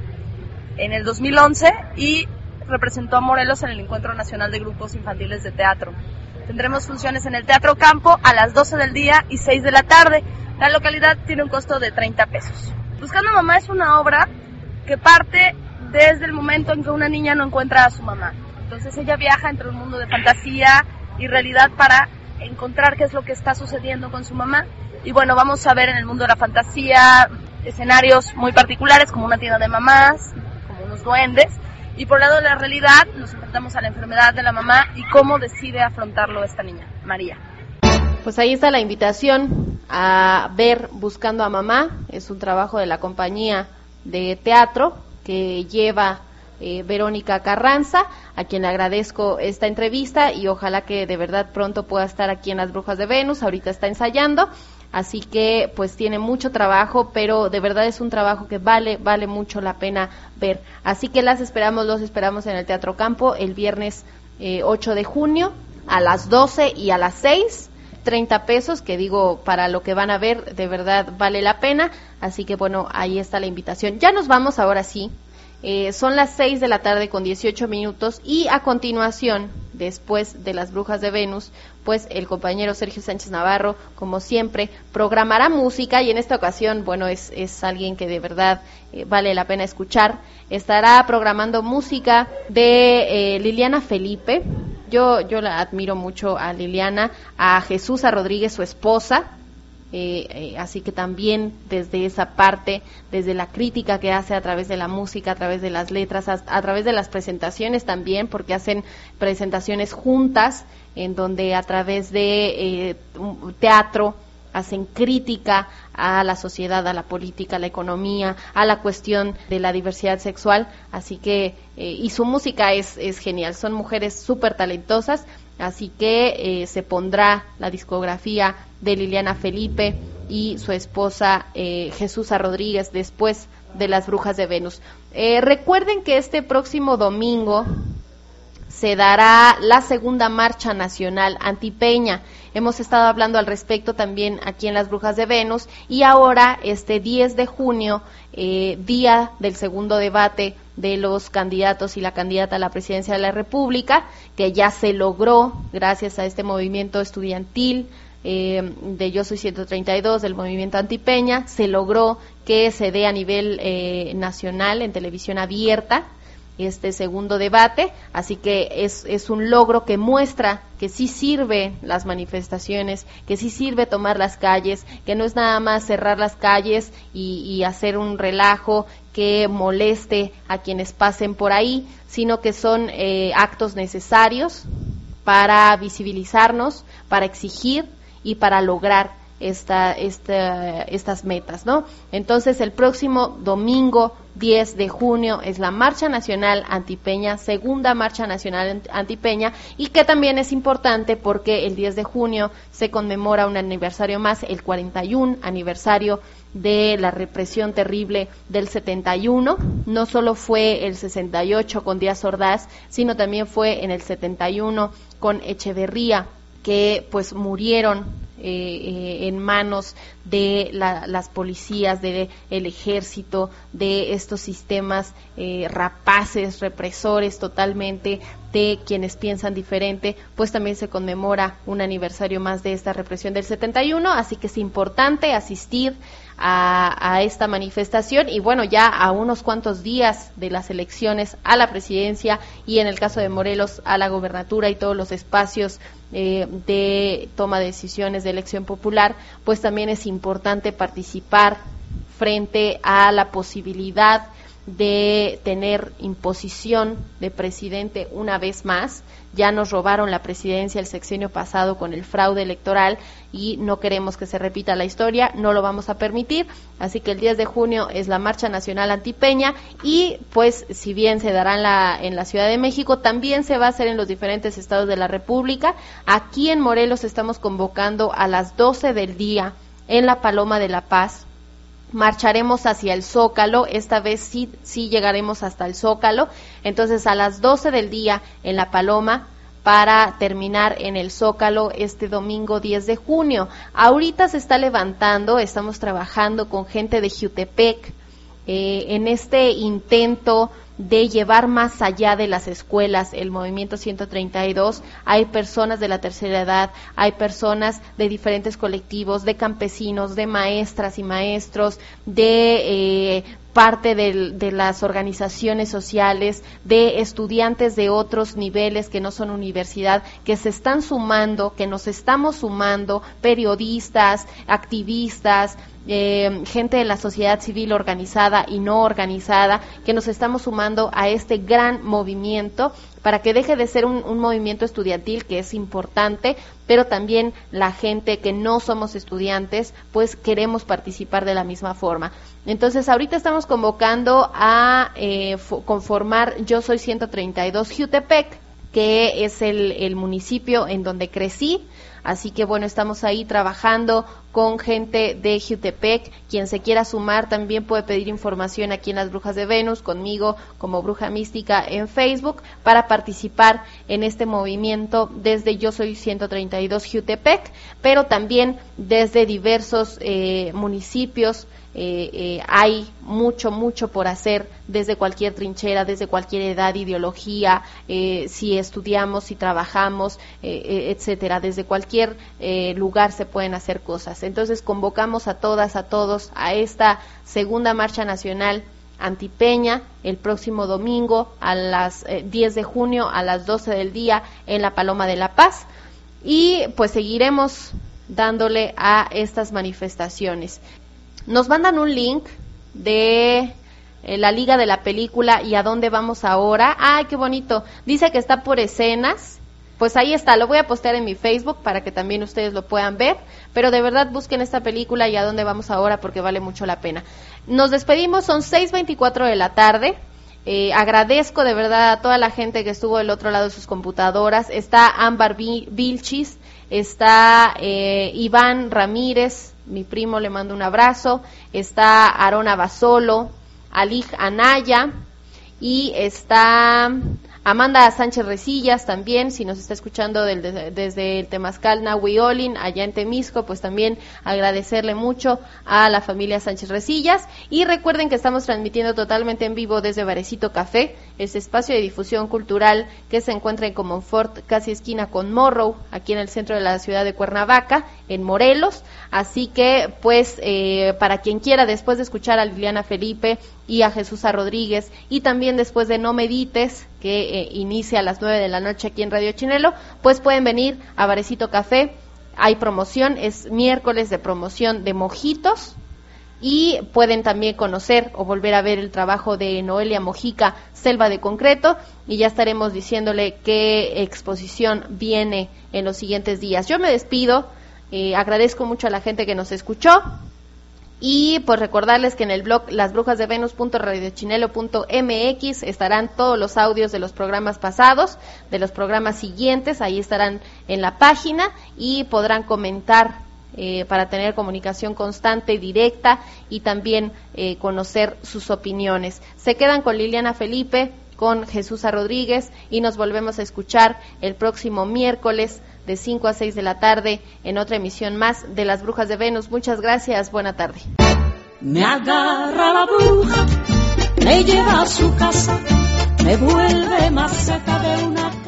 en el dos mil once y representó a Morelos en el Encuentro Nacional de Grupos Infantiles de Teatro. Tendremos funciones en el Teatro Campo a las doce del día y seis de la tarde. La localidad tiene un costo de treinta pesos. Buscando a Mamá es una obra que parte desde el momento en que una niña no encuentra a su mamá. Entonces ella viaja entre un mundo de fantasía y realidad para encontrar qué es lo que está sucediendo con su mamá. Y bueno, vamos a ver en el mundo de la fantasía escenarios muy particulares, como una tienda de mamás, como unos duendes. Y por el lado de la realidad nos enfrentamos a la enfermedad de la mamá y cómo decide afrontarlo esta niña, María. Pues ahí está la invitación a ver Buscando a Mamá. Es un trabajo de la compañía de teatro que lleva eh, Verónica Carranza, a quien le agradezco esta entrevista, y ojalá que de verdad pronto pueda estar aquí en Las Brujas de Venus. Ahorita está ensayando, así que pues tiene mucho trabajo, pero de verdad es un trabajo que vale, vale mucho la pena ver. Así que las esperamos, los esperamos en el Teatro Campo el viernes eh, ocho de junio a las doce y a las seis, treinta pesos, que digo, para lo que van a ver, de verdad vale la pena. Así que bueno, ahí está la invitación. Ya nos vamos ahora sí. Eh, son las seis de la tarde con dieciocho minutos, y a continuación después de las Brujas de Venus, pues el compañero Sergio Sánchez Navarro, como siempre, programará música, y en esta ocasión, bueno, es, es alguien que de verdad eh, vale la pena escuchar. Estará programando música de eh, Liliana Felipe. Yo, yo la admiro mucho a Liliana, a Jesús a Rodríguez, su esposa. Eh, eh, así que también desde esa parte, desde la crítica que hace a través de la música, a través de las letras, a, a través de las presentaciones también, porque hacen presentaciones juntas, en donde a través de eh, teatro hacen crítica a la sociedad, a la política, a la economía, a la cuestión de la diversidad sexual, así que, eh, y su música es, es genial, son mujeres súper talentosas. Así que eh, se pondrá la discografía de Liliana Felipe y su esposa eh, Jesús Rodríguez después de las Brujas de Venus. Eh, recuerden que este próximo domingo se dará la segunda marcha nacional antipeña. Hemos estado hablando al respecto también aquí en las Brujas de Venus, y ahora este diez de junio, eh, día del segundo debate de los candidatos y la candidata a la presidencia de la República, que ya se logró gracias a este movimiento estudiantil eh, de Yo Soy ciento treinta y dos, del movimiento antipeña, se logró que se dé a nivel eh, nacional en televisión abierta este segundo debate, así que es, es un logro que muestra que sí sirve las manifestaciones, que sí sirve tomar las calles, que no es nada más cerrar las calles y, y hacer un relajo que moleste a quienes pasen por ahí, sino que son eh, actos necesarios para visibilizarnos, para exigir y para lograr esta, esta, estas metas, ¿no? Entonces, el próximo domingo diez de junio es la Marcha Nacional Antipeña, segunda Marcha Nacional Antipeña, y que también es importante porque el diez de junio se conmemora un aniversario más, el cuarenta y uno aniversario de la represión terrible del setenta y uno. No solo fue el sesenta y ocho con Díaz Ordaz, sino también fue en el setenta y uno con Echeverría, que pues murieron Eh, eh, en manos de la, las policías, del ejército, de estos sistemas eh, rapaces, represores totalmente de quienes piensan diferente. Pues también se conmemora un aniversario más de esta represión del setenta y uno, así que es importante asistir a, a esta manifestación, y bueno, ya a unos cuantos días de las elecciones a la presidencia, y en el caso de Morelos a la gobernatura y todos los espacios eh, de toma de decisiones de elección popular, pues también es importante participar frente a la posibilidad de tener imposición de presidente una vez más. Ya nos robaron la presidencia el sexenio pasado con el fraude electoral y no queremos que se repita la historia, no lo vamos a permitir, así que el diez de junio es la Marcha Nacional Antipeña, y pues si bien se dará en la, en la Ciudad de México, también se va a hacer en los diferentes estados de la República. Aquí en Morelos estamos convocando a las doce del día en la Paloma de la Paz. Marcharemos hacia el Zócalo, esta vez sí, sí llegaremos hasta el Zócalo, entonces a las doce del día en la Paloma, para terminar en el Zócalo este domingo diez de junio. Ahorita se está levantando, estamos trabajando con gente de Jutepec eh, en este intento de llevar más allá de las escuelas el movimiento ciento treinta y dos. Hay personas de la tercera edad, hay personas de diferentes colectivos, de campesinos, de maestras y maestros, de eh, parte de, de las organizaciones sociales, de estudiantes de otros niveles que no son universidad, que se están sumando, que nos estamos sumando, periodistas, activistas, Eh, gente de la sociedad civil organizada y no organizada, que nos estamos sumando a este gran movimiento para que deje de ser un, un movimiento estudiantil, que es importante, pero también la gente que no somos estudiantes, pues queremos participar de la misma forma. Entonces, ahorita estamos convocando a eh, conformar Yo Soy ciento treinta y dos Jutepec, que es el, el municipio en donde crecí. Así que bueno, estamos ahí trabajando con gente de Jutepec. Quien se quiera sumar también puede pedir información aquí en las Brujas de Venus, conmigo como Bruja Mística en Facebook, para participar en este movimiento desde Yo Soy ciento treinta y dos Jutepec, pero también desde diversos eh, municipios eh, eh, hay mucho, mucho por hacer desde cualquier trinchera, desde cualquier edad, ideología, eh, si estudiamos, si trabajamos, eh, eh, etcétera, desde cualquier eh, lugar se pueden hacer cosas. Entonces convocamos a todas, a todos a esta segunda marcha nacional antipeña el próximo domingo a las eh, diez de junio a las doce del día en la Paloma de la Paz, y pues seguiremos dándole a estas manifestaciones. Nos mandan un link de eh, la liga de la película y a dónde vamos ahora. ¡Ay, qué bonito! Dice que está por escenas. Pues ahí está, lo voy a postear en mi Facebook para que también ustedes lo puedan ver, pero de verdad busquen esta película y a dónde vamos ahora porque vale mucho la pena. Nos despedimos, son seis veinticuatro de la tarde. Eh, agradezco de verdad a toda la gente que estuvo del otro lado de sus computadoras. Está Ámbar Vilchis, está eh, Iván Ramírez, mi primo, le mando un abrazo, está Arona Basolo, Alij Anaya, y está Amanda Sánchez Resillas también, si nos está escuchando del, de, desde el Temazcal Nahuiolin, allá en Temisco, pues también agradecerle mucho a la familia Sánchez Resillas. Y recuerden que estamos transmitiendo totalmente en vivo desde Barecito Café, este espacio de difusión cultural que se encuentra en Comonfort, casi esquina con Morrow, aquí en el centro de la ciudad de Cuernavaca, en Morelos. Así que, pues, eh, para quien quiera, después de escuchar a Liliana Felipe y a Jesús Rodríguez, y también después de No Medites, que eh, inicia a las nueve de la noche aquí en Radio Chinelo, pues pueden venir a Barecito Café. Hay promoción, es miércoles de promoción de mojitos, y pueden también conocer o volver a ver el trabajo de Noelia Mojica, Selva de Concreto, y ya estaremos diciéndole qué exposición viene en los siguientes días. Yo me despido, eh, agradezco mucho a la gente que nos escuchó, y pues recordarles que en el blog las brujas de venus punto radiochinelo punto m x estarán todos los audios de los programas pasados, de los programas siguientes, ahí estarán en la página y podrán comentar eh, para tener comunicación constante y directa, y también eh, conocer sus opiniones. Se quedan con Liliana Felipe, con Jesús Rodríguez, y nos volvemos a escuchar el próximo miércoles de cinco a seis de la tarde en otra emisión más de Las Brujas de Venus. Muchas gracias, buena tarde. Me agarra la bruja, me lleva a su casa, me vuelve más cerca de una